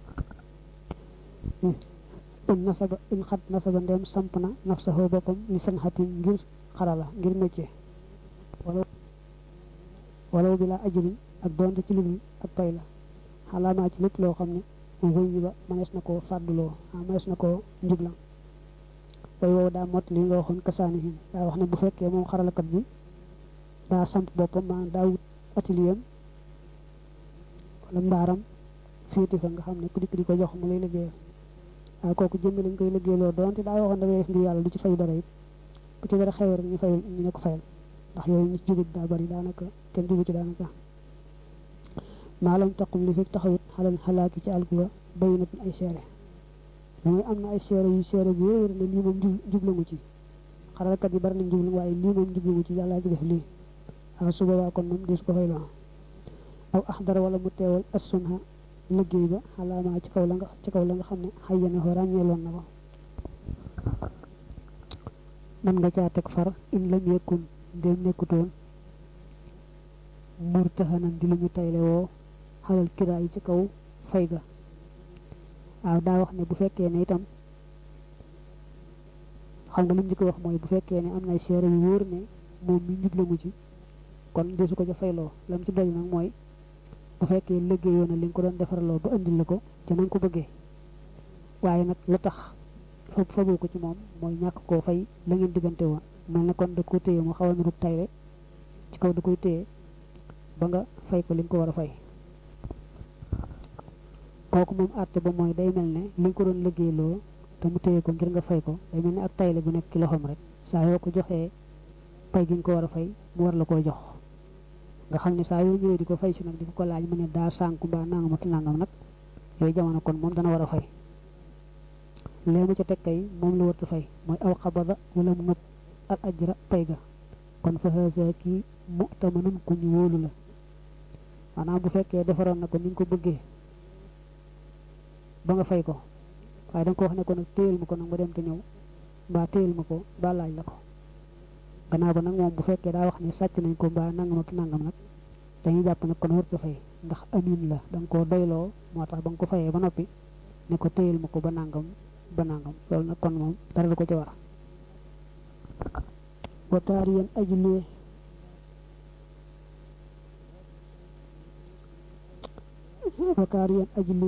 in xat nasaba ndem samp na nafsahu boppam li san xatin ngir xarala ngir métier walaw bi laa ajrin ak doonte ci lu ak pay la xalaamaa ci lépp loo xam ne wëy yi ba mënees na koo fàdduloo mënees na koo njubla way woow daa mott li nga waxoon kasaani hin daa wax ne bu fekkee moom xaralakat bi daa samp boppam maanaam daa wut atelier wala mbaaram féeti fa nga xam ne ku dikk di ko jox mu lay liggéeyal waaw kooku jëmmi lañ koy liggéeyloo doonte daa waxoon da ngay def ngir yàlla du ci fay dara it bu ci dara xewee rek ñu ne ko fayal ndax yooyu ñu ci jubit daa bari daanaka kenn jubu ci daanaka maalam taqum li fekk taxawut xalal xalaaki ci alguwa bayinatun ay seere mooy am na ay seere yu seere bu wéer ne lii moom jublangu ci xaralkat yi bari nañ jublangu waaye lii moom jublangu ci yàllaa ci def lii waaw su boobaa kon moom dis ko fay loo aw axdara wala mu teewal assunha liggéey ba xalaamaa ci kaw la nga xam ne xayyana ko ràññeeloon na ko man nga caa teg far in lam yekkun ndéem nekkutoon murtahanan di lu ñu tayle woo xalal kiraa yi ci kaw fay ga waaw daa wax ne bu fekkee ne itam xam nga lu mu njëkk wax mooy bu fekkee ne am na seere yu wóor ne moom mi njublamu ci kon desu ko ca fayloo lam ci dolli nag mooy bu fekkee liggéeyoon na li nga ko doon defaraloo ba andil la ko ca nañ ko bëggee waaye nag la tax faboo ko ci moom mooy ñàkk koo fay la ngeen diggante woon mel ne kon da ko téye mu xaw a nurub tayle ci kaw da koy téye ba nga fay ko li nga ko war a fay kooku moom àtte ba mooy day mel ne li nga ko doon liggéeyloo te mu téye ko ngir nga fay ko day mel ne ak tayle bu nekk ci loxoom rek saa yoo ko joxee fay gi nga ko war a fay mu war la koy jox nga xam ne saa yoo ñëwee di ko fay si nag di ko laaj mu ne daa sànku mbaa nangam ak nangam nag yooyu jamono kon moom dana war a fay lee mu ca teg kay moom la warta fay mooy aw xabada wala mu ngëb al ajra pay ga kon fa haasa kii mu'tamanun ku ñu wóolu la maanaam bu fekkee defaroon na ko ni nga ko bëggee ba nga fay ko waaye da nga ko wax ne ko nag téyel ma ko nag ma dem te ñëw mbaa téyel ma ko ba laaj la ko gannaaw ba nag moom bu fekkee daa wax ne sàcc nañ ko mbaa nangam ak nangam nag dañuy jàpp nag kon warta fay ndax amin la da nga koo doyloo moo tax ba nga ko fayee ba noppi ne ko téyel ma ko ba nangam loolu nag kon moom dara du ko ci war wataariyan ajulee wakaariyan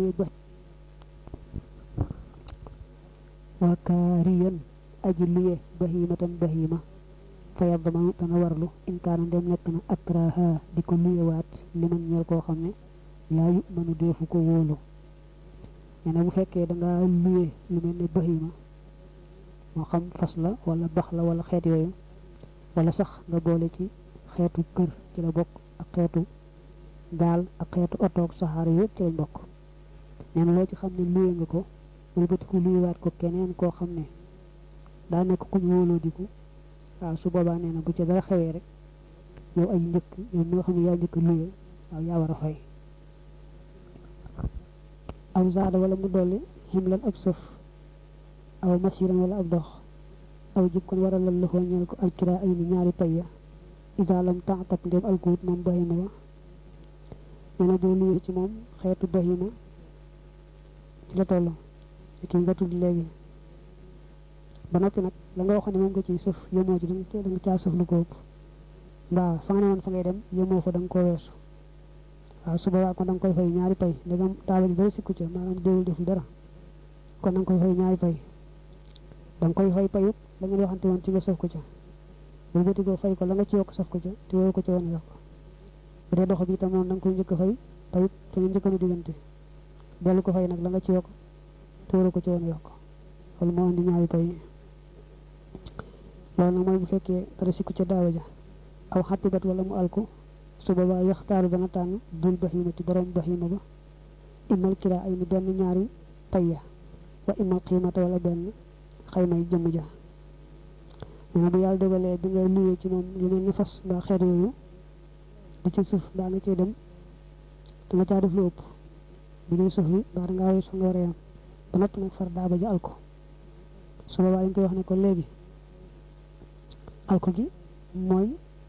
ajulee bahimatan bahima fa yadmanu dana warlu in kaana ndem nekk na akraha di ko luyewaat li man ñeel koo xam ne laa yu mënu deefu ko wóolu nee bu fekkee da nga luye lu mel ne bahima moo xam fas la wala bax la wala xeet yooyu wala sax nga boole ci xeetu kër ci la bokk ak xeetu gaal ak xeetu otoog saxaar yëpp ci lañ bokk nee na loo ci xam ne luye nga ko wëlbatiku luyewaat ko keneen koo xam ne daa nekk ku ñu wóoloo diku waaw su boobaa nee na bu ca dara xewee rek yow ay njëkk yow mi nga xam ne yaa njëkk luye waaw yaa war a fay aw zaada wala mu dolli ximlan ab sëf aw masiran wala ab dox aw jikkoon war a lal loxoo ñeel ko alkira ay ni ñaari pay ya isaalam tàntab ndéem alkuut moom bahima ba nee na boo luye ci moom xeetu bahima ci la toll kii nga tudd léegi ba noppi nag la nga waxoon ne moom nga ciy sëf yemoo ci da nga caa sëf lu ko ëpp mbaa fa nga ne woon fa ngay dem yemoo fa da nga koo weesu waaw su boobaa kon da nga koy fay ñaari pay ndegam taabal ji dara sikku ca maanaam déewul deful dara kon da nga koy fay ñaari pay da nga koy fay payut la ngeen waxante woon ci nga sëf ko ca bu bëtigoo fay ko la nga ci yokk sëf ko ca te woo ko ca woon yokk bu dee dox bi itam noonu da nga koy njëkk a fay payut te nga njëkk a diggante dellu ko fay nag la nga ci yokk te woo ko ca woon yokk loolu moo andi ñaari pay loolu nag mooy bu fekkee dara sikku ca daawa ja aw xattibat wala mu alku su boobaa yaxtaaru dana tànn dul bahimati borom bahima ba imal kira ay ni benn ñaari payya wa imal xiimata wala benn xaymay jëmm ja nee na bu yàlla dogalee bi ngay luyee ci moom lu mel ni fas mbaa xeet yooyu di ci suuf mbaa nga cee dem da nga caa def lu ëpp bi ngay suuf bi mbaa dangaa wees fa nga war a yam ba noppi nag far daaba ja alko su boobaa dañ koy wax ne ko léegi alko gi mooy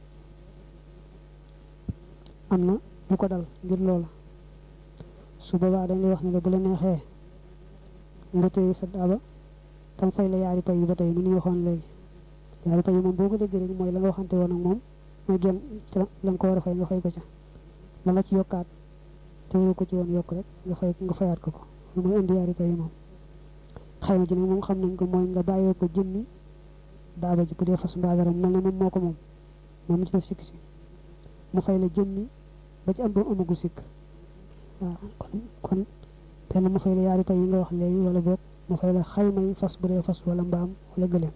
am na lu ko dal ngir loola su boobaa dañ lay wax ne la bu la neexee nga téye sa daaba tam fay la yaari pay yi ba tey mu ñu waxoon léegi yaari pay yi moom boo ko déggee rek mooy la nga waxante woon ak moom mooy genn la nga ko war a fay nga fay ko ca la nga ci yokkaat te waru ko ci woon yokk rek nga fayaat ko lu mooy indi yaari pay yi moom xayma ji nag moom xam nañ ko mooy nga bàyyee ko jëmmi daaba ji bu dee fas mbaa dara mel ne moom moo ko moom ci def sikk si mu fay la jëmmi ba ci am ba amagul sikk waaw kon benn mu fay la yaari pay yi nga wax léegi wala boog mu fay la xayma yi fas bu dee fas wala mbaam wala gëléem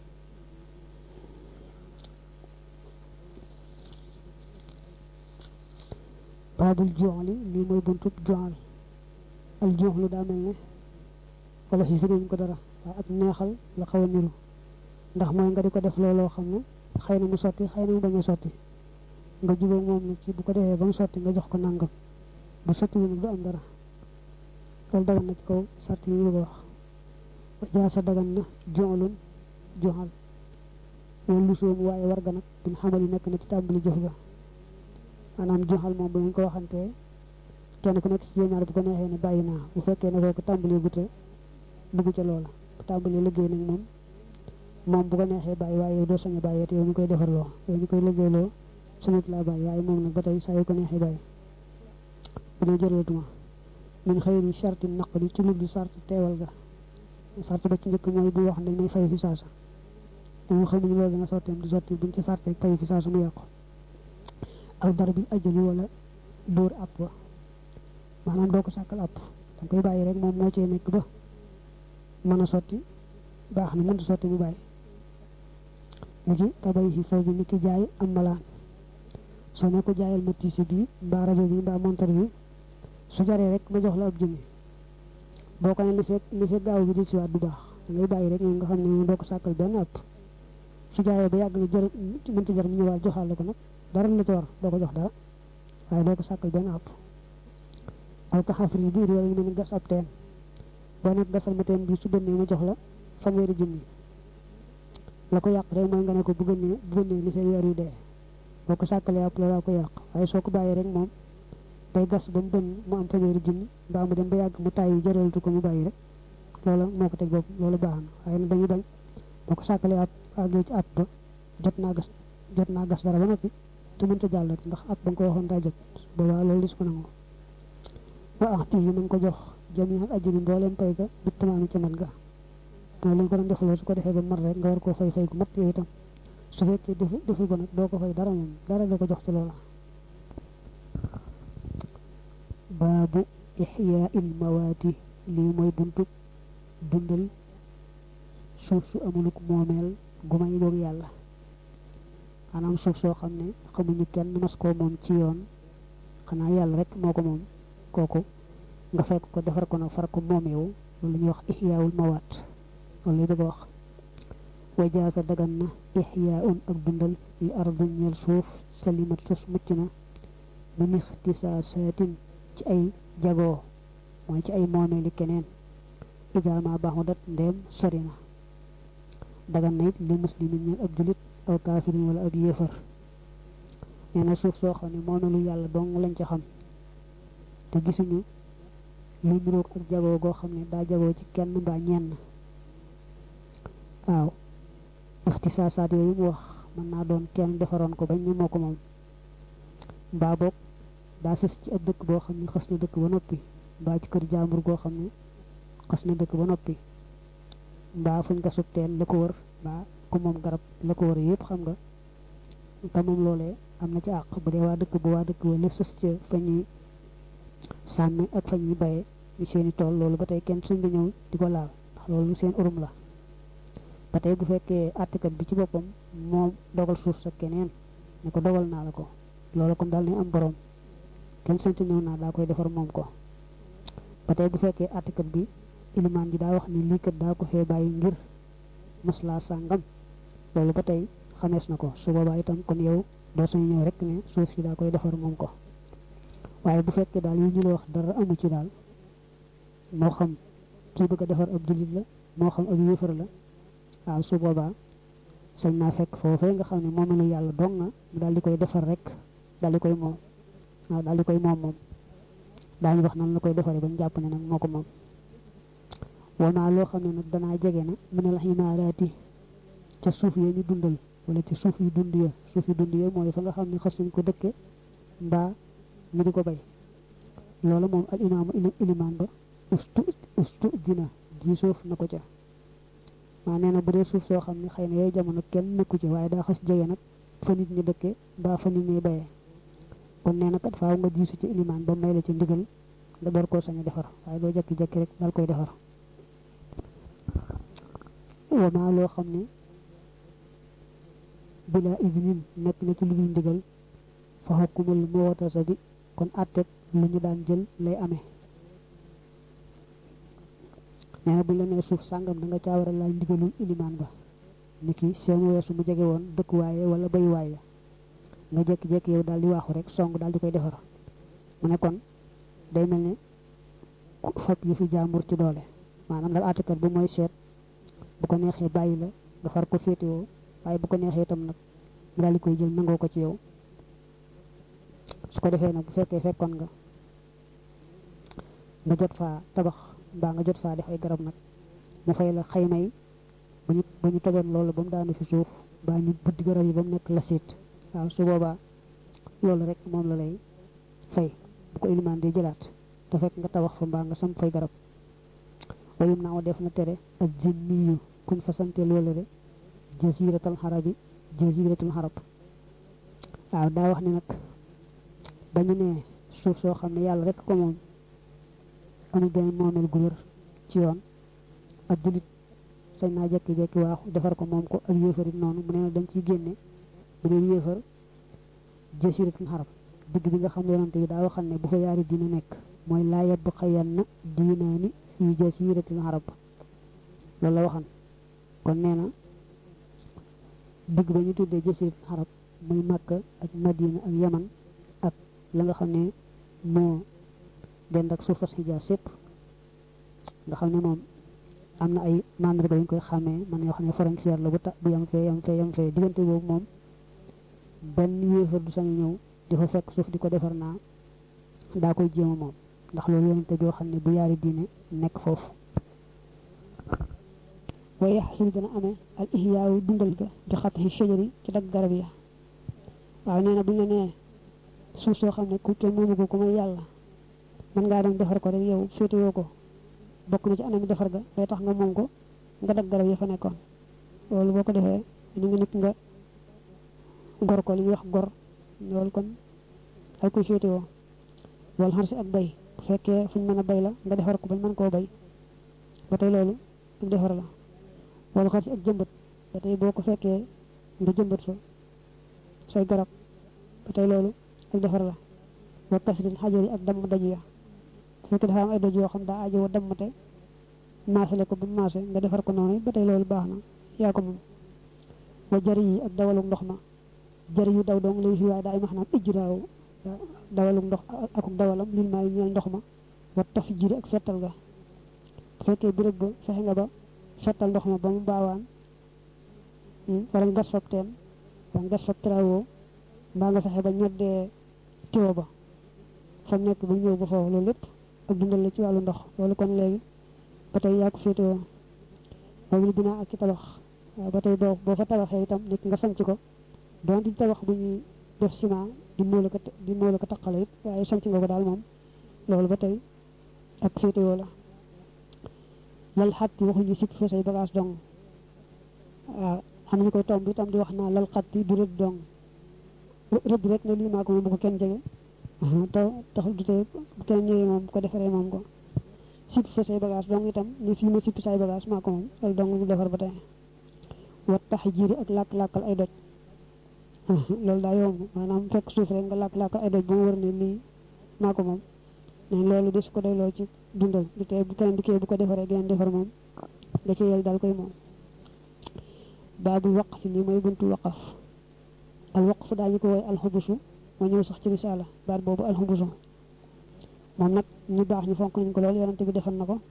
baabul joxli lii mooy buntub joxal al joxlu daa mel ne wala fi firiñ ko dara waaye ab neexal la xaw a niru ndax mooy nga di ko def looloo xam ne xëy na mu sotti xëy na mu bañ a sotti nga jubóog moom nag ci bu ko defee ba mu sotti nga jox ko nangam bu sotti wi nag du am dara loolu dagan na ci kaw sart yi ñu bëgg a wax ba jaasa dagan na joxlun joxal loolu lu soomu waaye war ga nag buñ xamal yi nekk na ci tàmbali jëf ga maanaam joxal moom bu ngeen ko waxantee kenn ku nekk ci yéen ñaar bu ko neexee ne bàyyi naa bu fekkee ne kooku tàmbali gute dugg ca loola bu tàmbali liggéey nag moom bu ko neexee bàyyi waaye yow doo sañ a bàyyi te yow ñu koy defarloo yow ñu koy liggéeyloo sañut laa bàyyi waaye moom nag ba tey saa yu ko neexee bàyyi bu ne jëreetuma min xëyri charti naqdi ci lu di sart teewal ga sart ba ci njëkk mooy bu wax dañ may fay fi saasa dañoo xamuñu loolu dana sotteem di sotti buñ ci sartee fay fi saasa mu yàqu aw dara bi ajali wala dóor àpp wa maanaam doo ko sàkkal àpp da koy bàyyi rek moom moo cee nekk ba mën a sotti baax na mënut a sotti mu bàyyi léegi tabay si saw bi ni ki jaay am malaan soo ne ko jaayal ma tiisi bi mbaa rajo bi mbaa montar bi su jaree rek ma jox la ab junni boo ko ne li fekk gaaw bi di si waat du baax da ngay bàyyi rek moom nga xam ne moom doo ko sàkkal benn àpp su jaayee ba yàgg na jar mënta jar mu ñëwaat joxaal la ko nag dara la ci war doo ko jox dara waaye doo ko sàkkal benn àpp aw ka xafri biir wala ñu mën a gas ab teen boo nekk gasal ma teen bi su bënnee ma jox la fanweeri junni la ko yàq rek mooy nga ne ko bu bënnee li fee weer yu dee boo ko sàkkalee àpp la ko yàq waaye soo ko bàyyi rek moom day gas ba mu bënn mu am fanweeri junni mbaa mu dem ba yàgg mu tàyyi jëraltu ko mu bàyyi rek loola moo ko teg bopp loolu baax na waaye nag dañuy bañ boo ko sàkkalee àpp àggee ci àpp ba jot naa gas dara ba noppi te mënta jàllati ndax àpp ba nga ko waxoon daa jot boobaa loolu dis ko nangu wa axti yi na nga ko jox jamial ajri mbooleem pay ga bi tamaami ca mat ga mooy lañ ko doon defaloo su ko defee ba mat rek nga war koo fay gu mat yooyu itam su fekkee deful ko nag doo ko fay dara moom dara doo ko jox ci loola baabu ixyaa il mawaati lii mooy buntu dundal suuf su amuluk moomeel gu may boog yàlla maanaam suuf soo xam ne xamuñu kenn mas koo moom ci yoon xanaa yàlla rek moo ko moom kooku nga fekk ko defar ko nag far ko moom yow loolu la ñuy wax ixyaawul mawaat loolu lay bëgg a wax wajaasa dagan na ihyaun ak dundal li ardu ñeel suuf salimat sus mucc na min ixtisaasatin ci ay jagoo mooy ci ay moomeeli keneen ida ma baxudat ndéem sori na dagan na it li muslimin ñeel ab julit aw kaafirin wala ab yéefar nee na suuf soo xam ne moomeelu yàlla dong lañ ca xam te gisuñu lu niroog ak jagoo goo xam ne daa jagoo ci kenn mbaa ñenn waaw ixtisaasaat yooyu mu wax mën naa doon kenn defaroon ko bañ ni moo ko moom mbaa boog daa sës ci ab dëkk boo xam ne xas na dëkk ba noppi mbaa ci kër jaambur goo xam ne xas na dëkk ba noppi mbaa fuñ gasub teen la ko wër mbaa ku moom garab la ko wër yëpp xam nga te moom loolee am na ci àq bu dee waa dëkk bu waa dëkk wala sës ca fa ñuy sàmmi ak fa ñuy baye ñu seeni tool loolu ba tey kenn suñ bi ñëw di ko laal ndax loolu seen urum la ba tey bu fekkee àttekat bi ci boppam moom dogal suuf sa keneen ne ko dogal naa la ko loolu kon daal ni am borom kenn sant ñëw naa daa koy defar moom ko ba tey bu fekkee àttekat bi ilimaan ji daa wax ni lii kat daa ko fee bàyyi ngir maslaa sàngam loolu ba tey xamees na ko su boobaa itam kon yow doo sañ ñëw rek ne suuf si daa koy defar moom ko waaye bu fekkee daal yi ñu la wax dara amu ci daal moo xam kii bëgg a defar ab jullit la moo xam ab yéefar la waaw su boobaa sañ naa fekk foofee nga xam ne moomeelu yàlla dong nga mu daal di koy defar rek daal di koy moom waaw daal di koy moom daañu wax nan la koy defaree ba ñu jàpp ne nag moo ko moom wanaa loo xam ne nag danaa jege na mu ne la ximaaraati ca suuf ya ñu dundal wala ca suuf yu dund ya mooy fa nga xam ne xas nañ ko dëkke mbaa ñu di ko bay loolu moom al imaamu ilimaan ba ustu dina ji suuf na ko ca maa nee na bu dee suuf soo xam ne xëy na yooyu jamono kenn nekku ci waaye daa xas jege nag fa nit ñi dëkke mbaa fa nit ñi bayee kon nee na kat faaw nga jiisu ci ilimaan ba may la ci ndigal nga door koo sañ a defar waaye doo jekki-jekki rek dal koy defar wamaa loo xam ne bila idnin nekk na ci lu dul ndigal fa xukkumul muwatasa bi kon àtteeb lu ñu daan jël lay amee nee na bu la nee suuf sàngam da nga caa war a laaj ndigalul ilimaan ba ni ki seen weesu mu jege woon dëkkuwaaye wala bayuwaaye nga jekki-jekki yow daal di waaxu rek song daal di koy defar mu ne kon day mel ne fab yi fi jaambur ci doole maanaam daal àttekat bu mooy seet bu ko neexee bàyyi la nga far ko féetewoo waaye bu ko neexee itam nag mu daal di koy jël nangoo ko ci yow su ko defee nag bu fekkee fekkoon nga jot faa tabax mbaa nga jot faa def ay garab nag mu fay la xayma yi ba ñu tojoon loolu ba mu daanu fi suuf mbaa ñu buddi garab yi ba mu nekk la siit waaw su boobaa loolu rek moom la lay fay bu ko ilimaan di jëlaat te fekk nga tabax fa mbaa nga sam fay garab wayum naa def na tere ak zimmiyu kuñ fa santeel wala re jasiratul xarab waaw daa wax ne nag ba ñu ne suuf soo xam ne yàlla rek ko moom amul benn moomeel gu wér ci yoon ak jullit sañ naa jekki-jekki waaxu defar ko moom ko ak yéefarit noonu mu ne na dañ ciy génne bu dee yéefar jasiratul xarab digg bi nga xam ne yonante bi daa waxal ne bu fa yaari dina nekk mooy laa yebb xayan na diinaani fii jasiratul xarab loolu la waxan kon nee na digg ba ñu tuddee jasiratul xarab muy Makka ak Madina ak Yaman ak la nga xam ne moo dend ak suufas Hijaas sépp nga xam ne moom am na ay mandarga yu ñu koy xàmmee man yoo xam ne frontière la bu yam fee diggante boobu moom benn yéefar du sañu ñëw di fa fekk suuf di ko defar naa daa koy jéema moom ndax loolu yonente joo xam ne bu yaari diine nekk foofu waaye yaxsul dana amee al ihyaawu dundal ga di xatxi shajari ci dagg garab ya waaw nee na bu ñu la nee suuf soo xam ne ku kenn moomu ko ku may yàlla mën ngaa dem defar ko rek yow féetewoo ko bokk na ci anam defar ga day tax nga moom ko nga dagg garab ya fa nekkoon loolu boo ko defee ni nga nit nga gor ko li ñuy wax gor loolu kon ay koy féetewoo wala xar si ak bay bu fekkee fuñ mën a bay la nga defar ko bañ mën koo bay ba tey loolu ak defar la wala xar si ak jëmbat ba tey boo ko fekkee nga jëmbat fa say garab ba tey loolu ak defar la wa kasrin xajar yi ak damm daju ya bu fekkee dafa am ay doj yoo xam daa ajowoo dammate maasale ko ba maase nga defar ko noonu ba tey loolu baax na yaa ko moom wa jari yi ak dawalu ndox ma jari yu daw dong lay fi waaye daay max naam ijraaw dawalu ndox akuk dawalam lil maa yi ñeel ndox ma wa taf jiri ak fettal ga bu fekkee béréb ba fexe nga ba fettal ndox ma ba mu baawaan wala nga gas fab teen wala nga gas fab travaux mbaa nga fexe ba ñoddee tiwo ba fa nekk ba ñëw ba foofu loolu lépp ak dundal la ci wàllu ndox loolu kon léegi ba tey yaa ko féetewoo moom binaa ak ci tabax ba tey boo fa tabaxee itam nit nga sanc ko doon di tabax bu ñuy def ciment di moo la ko taqale it waaye sanc nga ko daal moom loolu ba tey ak féetewoo la lal xat yi waxuñu sib fa say bagage dong waaw am ñu koy tomb itam di wax naa lal xat yi du rëdd dong rëdd rek ne lii maa ko moom bu ko kenn jege taxul du tee bu kenn ñëwee moom bu ko defaree moom ko sib fa say bagage dong itam ni fii ma sib say bagage maa ko moom loolu dong ñu defar ba tey wat tax jiiri ak làkk-làkkal ay doj loolu daa yomb maanaam fekk suuf rek nga làkk-làkkal ay doj ba mu wër ne lii maa ko moom mais loolu des ko doyloo ci dundal du tee bu kenn dikkee bu ko defaree genn defar moom da ci yel daal koy moom baabul waqf ni mooy buntu waqaf al waqf daañu ko woy alxubusu moo ñëw sax ci risaala baat boobu alxubusu moom nag ñu baax ñu fonk nañ ko loolu yonante bi defal na ko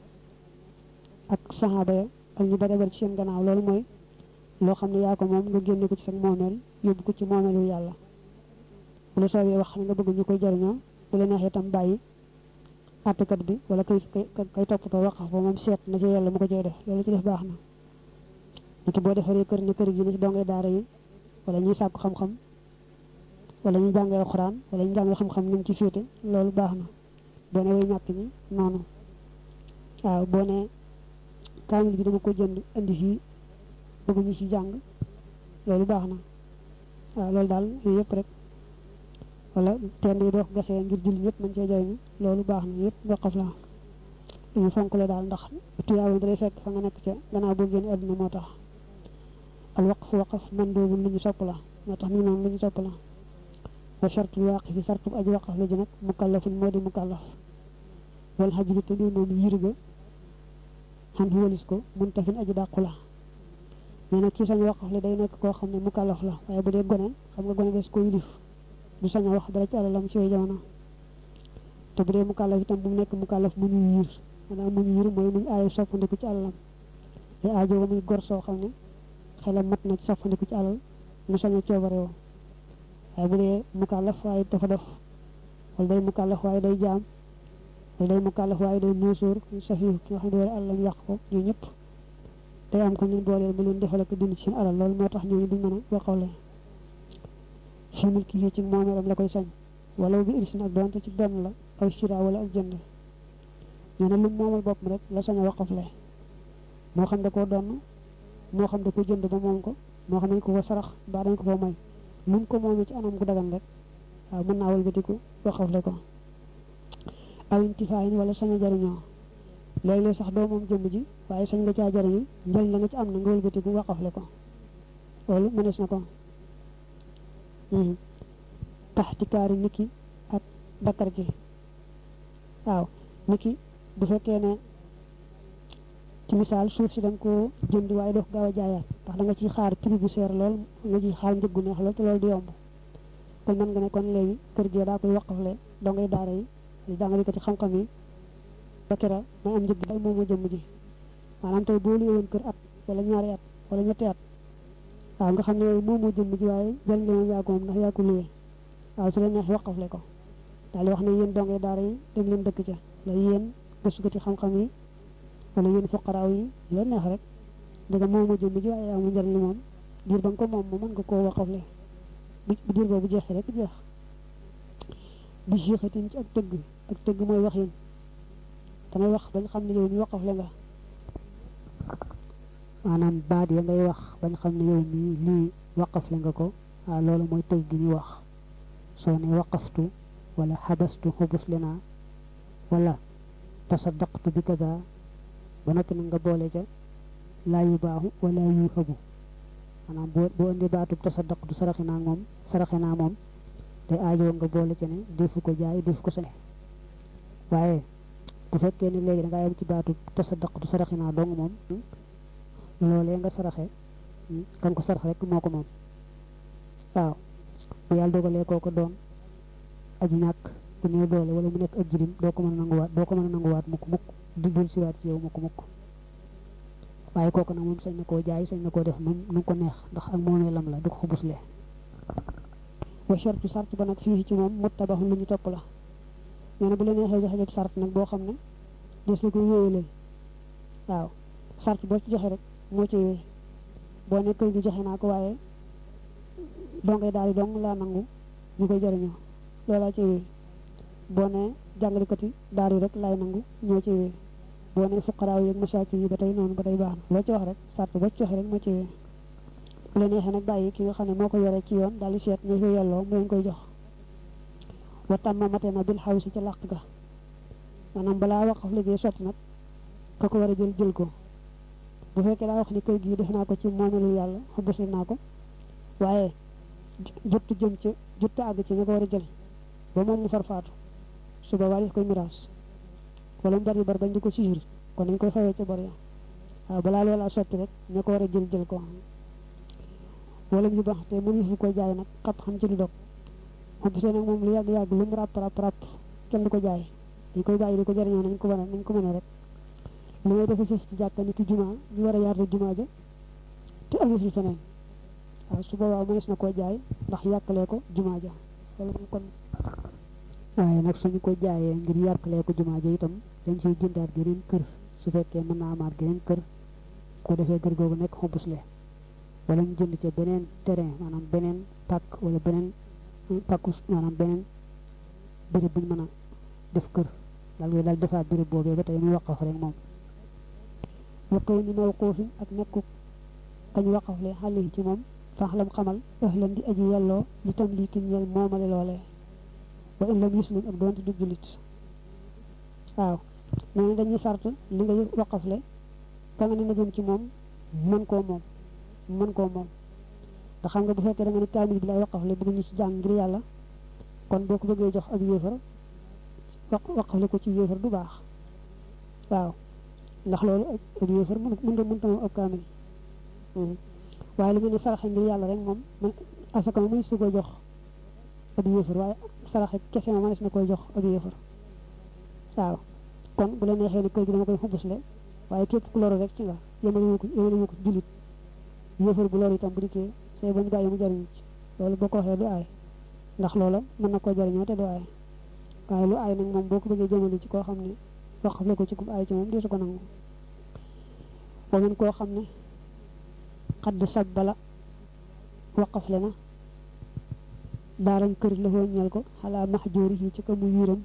ak saxaaba ya ak ñu bare bari ci seen gannaaw loolu mooy loo xam ne yaa ko moom nga génne ko ci sa moomeel yóbbu ko ci moomeelu yàlla bu la soobee wax ne nga bëgg ñu koy jariñoo bu la neexee itam bàyyi àttekat bi wala kay toppatoo waqaf ba moom seet na ci yàlla mu ko cay def loolu ci def baax na niki boo defaree kër ne kër gi ni ci dongay daara yi wala ñuy sàkku xam-xam wala ñu jàngee alxuraan wala ñu jàngee xam-xam ni mu ci féete loolu baax na boo ne way ñàkk ñi noonu waaw boo ne kaamil bi dama ko jënd indi fii bëgg ñu ci jàng loolu baax na waaw loolu daal yooyu yëpp rek wala teen yi doo ko gasee ngir julli ñëpp mën cee jariñu loolu baax na yëpp waqaf la ñu fonk la daal ndax tuyaaba day fekk fa nga nekk ca gannaaw boo génn àdduna moo tax al waqaf man doobu lu ñu sopp la moo tax mi noonu lu ñu sopp la wa shartul waaqifi sartu aji waqaf la ji nag mukallafin moo di mukallaf wal hajri te lii moom yir ga xan walis ko muntafin aji dàqu la mais nag kii sañ waqaf la day nekk koo xam ne mukallaf la waaye bu dee gone xam nga gone des ko yilif du sañ a wax dara ci alalam ci yooyu jamono te bu dee mukallaf itam bu mu nekk mukallaf mu ñu yiir maanaam mu ñu yiir mooy mu ñu aayu soppandiku ci alalam day aajo muy gor soo xam ne xelam mat na ci soppandiku ci alal mu sañ a coobarewoo waaye bu dee mukallaf waaye dafa dof wala day mukallaf waaye day jaam wala day mukallaf waaye day nuusóor safiihu ki nga xam ne wala alalam yàq ko ñu ñëpp day am ko ñun booleel mu leen defal ak dindi ci seen alal loolu moo tax ñooñu duñ mën a waqawle fi milki fii ci moomeelam la koy sañ wala bi irsin ak doonte ci benn la aw shira wala ak jënd ñu ne lu moomal boppam rek la sañ a waqafle moo xam da koo donn moo xam da ko jënd ba moom ko moo xam dañ ko sarax ba dañ ko ko may mun ko moomee ci anam gu dagan rek waaw mën naa wëlbatiku waqafle ko aw intifaayin wala sañ a jariñoo léeg-léeg sax doo moom jëmm ji waaye sañ nga caa jariñu njël la nga ci am na nga wëlbatiku waqafle ko loolu mënees na ko taxtikaari niki ak bakkar ci waaw niki bu fekkee ne ci misaal suuf si da nga koo jënd waaye doo ko gaaw a jaayaat ndax da nga ciy xaar prix bu seer lool nga ciy xaar njëggu neex lool te loolu du yomb kon mën nga ne kon léegi kër gee daa koy waqafle dongay daara yi jàngale ko ci xam-xam yi ba kera may am njëgg day moomu jëmm ji maanaam tey boo luyee woon kër at wala ñaari at wala ñetti at waaw nga xam ne moomu jëmm ji waaye jël nga moom yaa ko moom ndax yaa ko luyee waaw su la neex waqafle ko daal di wax ne yéen dongay daara yi dem leen dëkk ca la yéen gëstukati xam-xam yi wala yéen fuqaraaw yi leen neex rek daga moomu jëmm ji waaye amul njëriñ li moom diir ba nga ko moom mën nga koo waqafle bu diir boobu jeexee rek jeex bi jeexatin ci ak tëgg mooy wax yéen dangay wax bañ xam ne yow mi waqafle nga maanaam baat ya ngay wax bañ xam ne yow mi lii waqafle nga ko waaw loolu mooy tëgg gi ñuy wax soo ne waqaftu wala xabastu xubus lena wala tasaddaqtu bi kaza ba noppi nag nga boole ca laa yu baaxu wala yu xabu maanaam boo indi baatub tasaddaqtu saraxe naa moom te aajoo nga boole ca ne defu ko jaay defu ko sañ waaye bu fekkee ne léegi da ngaa yem ci baatub tasaddaqtu saraxe naa dong moom loolee nga saraxe kan ko sarax rek moo ko moom waaw bu yàlla dogalee kooko doon aji ñàkk bu néew doole wala mu nekk ak jirim doo ko mën a nanguwaat mukk di dul siwaat ci yow mukk waaye kooku nag moom sañ na koo jaay sañ na koo def nu ko neex ndax ak moomeelam la du ko xubusle wa shartu sart ba nag fii ci moom muttabaxun lu ñu topp la nee na bu la neexee joxe jot sart nag boo xam ne des na ko wéyalee waaw sart boo ci joxe rek moo ci wéy boo ne kër gi joxe naa ko waaye dongay daal di dong laa nangu ñu koy jëriñoo loolaa ci wéy boo ne jàngalekat yi daar yi rek laay nangu ñoo ci wéy boo ne fuqaraaw yi ak masaakin yi ba tey noonu ba tey baax na loo ci wax rek sart boo ci joxe rek moo ci wéy bu la neexee nag bàyyi ki nga xam ne moo ko yore ci yoon daal di seet ñu koy yelloo mu leen koy jox wa tamma mate na bil xaw si ca làq ga maanaam balaa waqaf liggéey sotti nag ka ko war a jël ko bu fekkee daa wax ni kër gii def naa ko ci moomelu yàlla xubusli naa ko waaye juttu jëm ci juttu àgg ci ña ko war a jël ba moom mu farfaatu suba waa def koy miraas wala mu bari bañ di ko siir kon dañ koy fayee ca bor ya waaw balaa loola sotti rek ña ko war a jël ko wala ñu baax te mënu fu koy jaay nag xat xam ci lu dog xubusli nag moom lu yàgg lu mu ràpp kenn du ko jaay dañ koy bàyyi di ko jariñoo nañ ko mën rek li ngay defa sës ci jàkka ni ki jumaa ñu war a yaatu jumaa ja te amisul feneen waaw su boobaa mënees na koo jaay ndax yàkkalee ko jumaa ja wala mu kon waaye nag suñu ko jaayee ngir yàkkalee ko jumaa ja itam dañ ciy jëndaat geneen kër su fekkee mën naa amaat geneen kër ko defee kër googu nekk xubusle wala ñu jënd ca beneen terrain maanaam beneen pàkk wala beneen pàkku maanaam beneen béréb buñ mën a def kër daal defaat béréb boobee ba tey muy waqaf rek moom waqaw ni mawquufin ak nekku kañ waqafle xale yi ci moom faxlam xamal ahlan di aji yelloo li tam lii ki ñeel moomale loolee wa in lam yuslim ak doonte du jullit waaw nee na dañuy sart li nga waqafle ka nga ne na jëm ci moom mën koo moom te xam nga bu fekkee da nga ne kaamil bi lay waqafle bëgg ñu ci jàng ngir yàlla kon boo ko bëggee jox ab yéefar waqafle ko ci yéefar du baax waaw ndax loolu ab yéefar mënta moom ab kaamil waaye lu mel ne saraxe ngir yàlla rek moom man asaka ma mënees na koy jox ab yéefar waaye saraxe kese ma mënees na koy jox ab yéefar waaw kon bu la neexee ne kër gi dama koy xubusle waaye képp ku loru rek ci nga yemale ko jullit yéefar bu loru itam bu dikkee say bañ bàyyi mu jariñu ci loolu boo ko waxee du aay ndax loola mën na koo jariñoo te du aay waaye lu aay nag moom boo ko bëggee jëmale ci koo xam ne waqafle ko ci ku aay ci moom deesu ko nangu wa man koo xam ne xadd sabbala waqafle na daarañ kër la ñeel ko xalaa maxjoori yi ci ko mu yiiram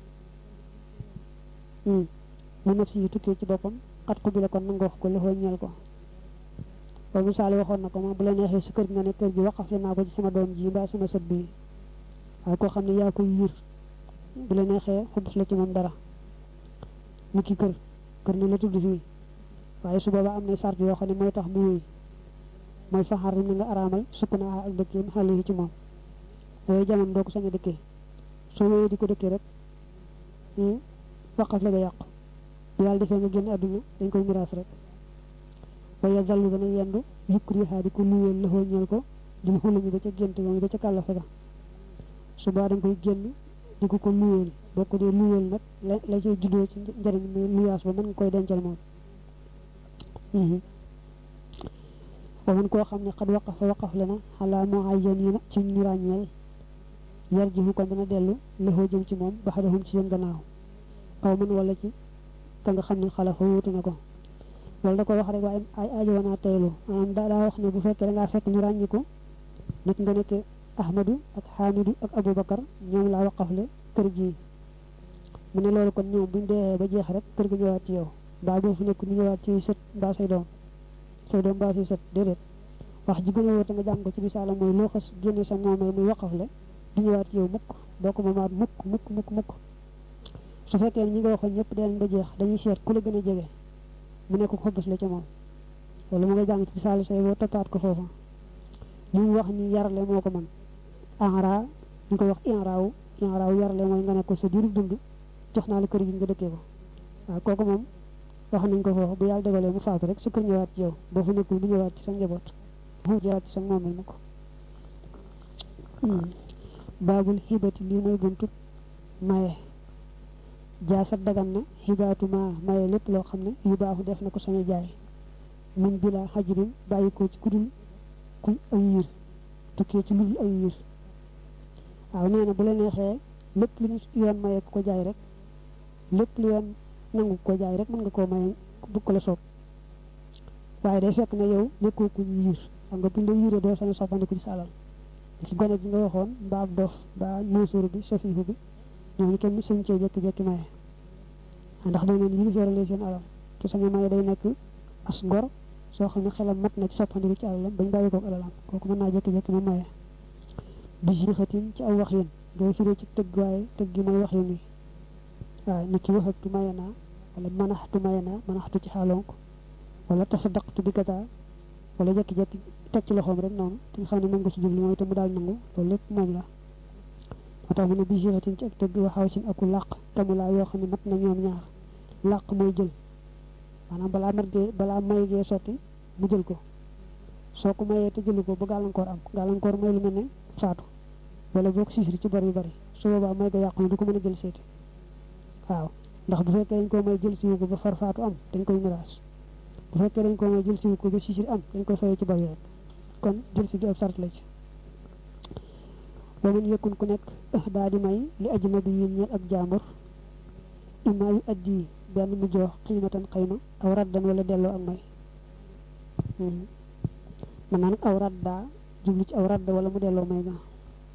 mu naf si yi tukkee ci boppam xat ko bi la kon nanga wax ko la ñeel ko boobu misaal waxoon na ko ma bu la neexee sa kër gi nga ne kër gi waqafle naa ko ci sama doom ji mbaa sama sët bi waaye koo xam ne yaa koy yiir bu la neexee xubus la ci moom dara ni ki kër ni la tudd fii waaye su boobaa am na sart yoo xam ne mooy tax mu wéy mooy faxar ni nga araamal sukk na ak dëkkee xale yi ci moom yooyu jamono doo ko sañ a dëkkee soo wéyee di ko dëkkee rek waqaf la nga yàqu bu yàlla defee nga génn àdduna dañ koy miraas rek waaye zallu dana yendu yukriha di ko luyeel laxoo ñeel ko dina xulañu ba ca gént moom ba ca kàllafe ga subaa dañ koy génn di ko luyeel boo ko dee luyeel nag la cay juddoo ci njëriñ muy luyaas ba mën nga koy dencal moom waman koo xam ne xad waqaf le na xalaa moo ay yen yi na ci ñu ràññeel yar ji kon dana dellu laxoo jëm ci moom ba xadahum ci seen gannaaw aw man wala ci ka nga xam ne xalafa wuute na ko loolu da ko wax rek waaye ay aajowanaa teylu maanaam daa wax ne bu fekkee da ngaa fekk ñu ràññiku nit nga nekkee ahmadu ak xaamidu ak aboubacar ñoom laa waqafle kër gi mu ne loolu kon ñoom buñ dee ba jeex rek kër gi ñëwaat ci yow mbaa boo fi nekk ñu ñëwaat ci sët mbaa say doom mbaa say sët déedéet wax ji gën a wóor te nga jàng ko ci misaala mooy loo xas génne sa moomee muy waqafle du ñëwaat ci yow mukk doo ko moomaat mukk su fekkee ñi nga waxoon ñëpp dee nañ ba jeex dañuy seet ku la gën a jege mu nekk xobus la ca moom wala mu nga jàng ci misaala say boo toppaat ko foofa li mu wax ni yarle moo ko mën enra ñu ko wax inraaw yarle mooy nga ne ko sa diiru dund jox naa la kër gi nga dëkkee ko waaw kooku moom wax nañ ko foofu bu yàlla dogalee mu faatu rek sa kër ñëwaat ci yow boo fa nekkul bu ñëwaat ci sa njaboot mu jaat sa moomel mu ko baabul xibati lii mooy buntu maye jaasat dagan na xibaatu ma maye lépp loo xam ne yu baaxu def na ko sañ a jaay min bila xajirin bàyyi ko ci kudul kuy ay yiir tukkee ci ludul ay yiir waaw nee na bu la neexee lépp lu ñu yoon maye ku ko jaay rek lépp lu yoon nangu ko jaay rek mën nga koo maye bu ko la soob waaye day fekk ne yow nekkoo ku ñu yiir xam nga buñ la yiiree doo sañ a soppandiku ci sa alal ci gone gi nga waxoon mbaa dof mbaa nuusuru bi safiihu bi ñooñu kenn suñ cee jekki-jekki maye ndax dañ leen yilif yorale seen alal ki sañ a maye day nekk as ngor soo xam ne xelam mat na ci soppandiku ci alalam bañ bàyyi koog alalam kooku mën naa jekki-jekki ma maye bi siixatin ci aw wax yéen ngay firee ci tëgg waaye tëgg gi mooy wax yéen wi waaw nit ki waxatu maye naa wala manaxtu maye naa manaxtu ci xaalonk wala tasadaqtu bi kataa wala jekki-jekki teg ci loxoom rek noonu te nga xam ne moom nga ci jublu mooy te mu daal nangu loolu lépp moom la moo tax mu ne bi siixatin ci ak tëgg waxaw sin aku làq tamulaa yoo xam ne mat na ñoom ñaar làq mooy jël maanaam balaa may gee sotti mu jël ko soo ko mayee te jëlu ko ba gàllankoor am gàllankoor mooy lu mel ne faatu wala boog siifri ci bor yu bari su boobaa may ga yàqu ne du ko mën a jël seeti waaw ndax bu fekkee dañ koo may jël siwu ko ba far faatu am dañ koy miraas bu fekkee dañ koo may jël siwu ko ba siifri am dañ koy fayee ci bor yi rek kon jël si gi ab sart la ci waman yëkkun ku nekk daa di may li ajnabi yi ñeel ak jaambur imma yu addi benn mu jox xiimatan xayma aw raddan wala delloo ak may man naa nag aw radda jublu ci aw radda wala mu delloo may ga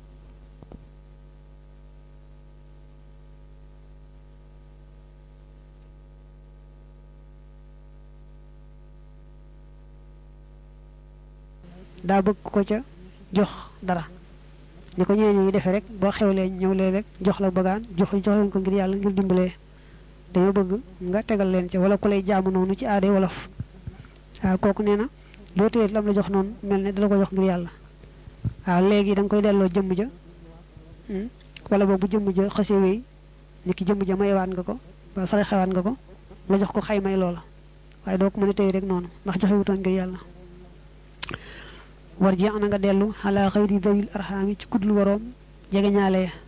daa bëgg ko ca jox dara ni ko ñeeñu yi defee rek boo xewlee ñëw lee rek jox la bagaan jox leen ko ngir yàlla ngir dimbalee dañoo bëgg nga tegal leen ca wala ku lay jaamu noonu ci aade wolof waaw kooku nee na boo téye lam la jox noonu mel ne dala ko jox ngir yàlla waaw léegi da nga koy delloo jëmm ja wala boobu bu jëmm ja xasee wéy ni ki jëmm ja mayewaat nga ko ba fara xewaat nga ko la jox ko xaymay loola waaye doo ko mën a téye rek noonu ndax joxe wutoon ngir yàlla war ji na nga dellu xalaa xëyri dawil arxaami ci kudul boroom jege ñaale ya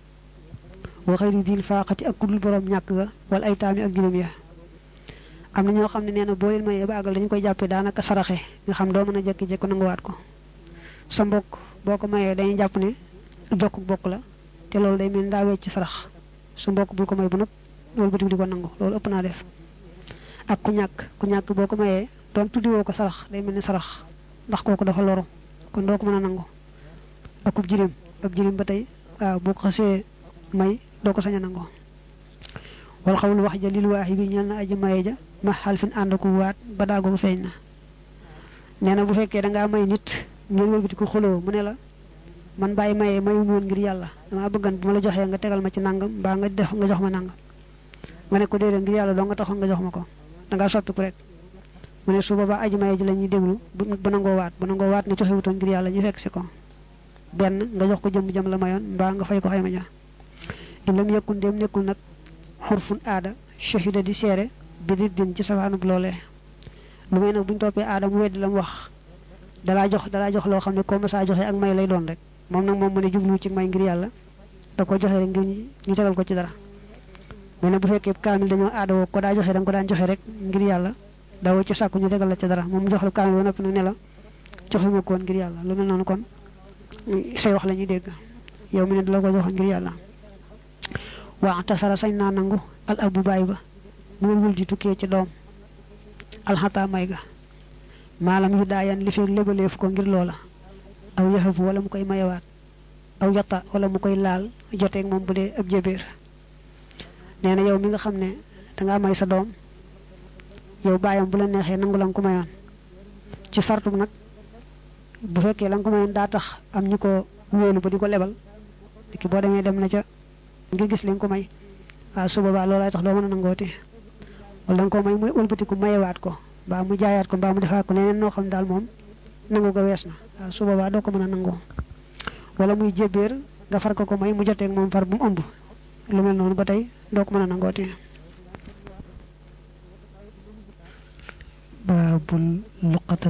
wa xëyri dil faaxati ak kudul boroom ñàkk ga wala ay taami ak juróom ya am na ñoo xam ne nee na boo leen mayee ba àggal dañu koy jàppee daanaka saraxe nga xam doo mën a jekki-jekki nanguwaat ko sa mbokk boo ko mayee dañuy jàpp ne jokk bokk la te loolu day mel ni daa wecc ci sarax su mbokk bul ko may bu nëpp loolu bëtig di ko nangu loolu ëpp naa def ak ku ñàkk boo ko mayee doon tuddiwoo ko sarax day mel ni sarax ndax kooku dafa loru kon doo ko mën a nangu akub jirim ab jirim ba tey waaw boo ko xasee may doo ko sañ a nangu wala xawul wax ja lil waaxi bi ñal na aji maye ja ma xalfin ànd ko waat ba daagoo ko feeñ na nee na bu fekkee dangaa may nit ngeen wëlbati ko xuloo mu ne la man bàyyi mayee mayu woon ngir yàlla damaa bëggan bu ma la joxee nga tegal ma ci nangam mbaa nga def nga jox ma nangam nga ne ko déedéet ngir yàlla doo nga taxoon nga jox ma ko dangaa soppiku rek mu ne su boobaa aji maye ji la ñuy déglu ba nangoo waat ne joxe wutoon ngir yàlla ñu fekk si ko benn nga jox ko jëm la mayoon mbaa nga fay ko xayma ja ilam yekkun dem nekkul nag xurfun aada shahida di seere bi di din ci safaanub loolee lu may nag buñ toppee aada mu weddi la mu wax dalaa jox loo xam ne ko ma saa joxe ak may lay doon rek moom nag moom mu ne jublu ci may ngir yàlla da ko joxe rek ngir ñu tegal ko ci dara mais nag bu fekkee kaamil dañoo aada woo ko daa joxe da nga ko daan joxe rek ngir yàlla dawoo ci sàkku ñu tegal la ci dara moom mu jox la kaamil ba noppi nag ne la joxe ma ko woon ngir yàlla lu mel noonu kon say wax la ñuy dégg yow mi ne da la ko joxoon ngir yàlla waa tasara sañ naa nangu al abu baay ba mu wul di tukkee ci doom alxataa may ga maalam yu daayan li feeg lebaleef ko ngir loola aw yaxafu wala mu koy mayewaat aw yatta wala mu koy laal joteeg moom bu dee ab jébéer nee na yow mi nga xam ne dangaa may sa doom yow baayam bu la neexee nangu la nga ko mayoon ci sartu nag bu fekkee la nga ko mayoon daa tax am ñu ko wóolu ba di ko lebal ki boo demee dem na ca ngir gis li nga ko may waaw su boobaa loolaay tax doo mën a nangooti wala nga ko may mu wëlbatiku mayewaat ko mbaa mu jaayaat ko mbaa mu defaat ko leneen noo xam ne daal moom nangu ko wees na waaw su boobaa doo ko mën a nangoo wala muy jébéer nga far ko may mu joteeg moom far bu mu ëmb lu mel noonu ba tey doo ko mën a nangooti baabul luqata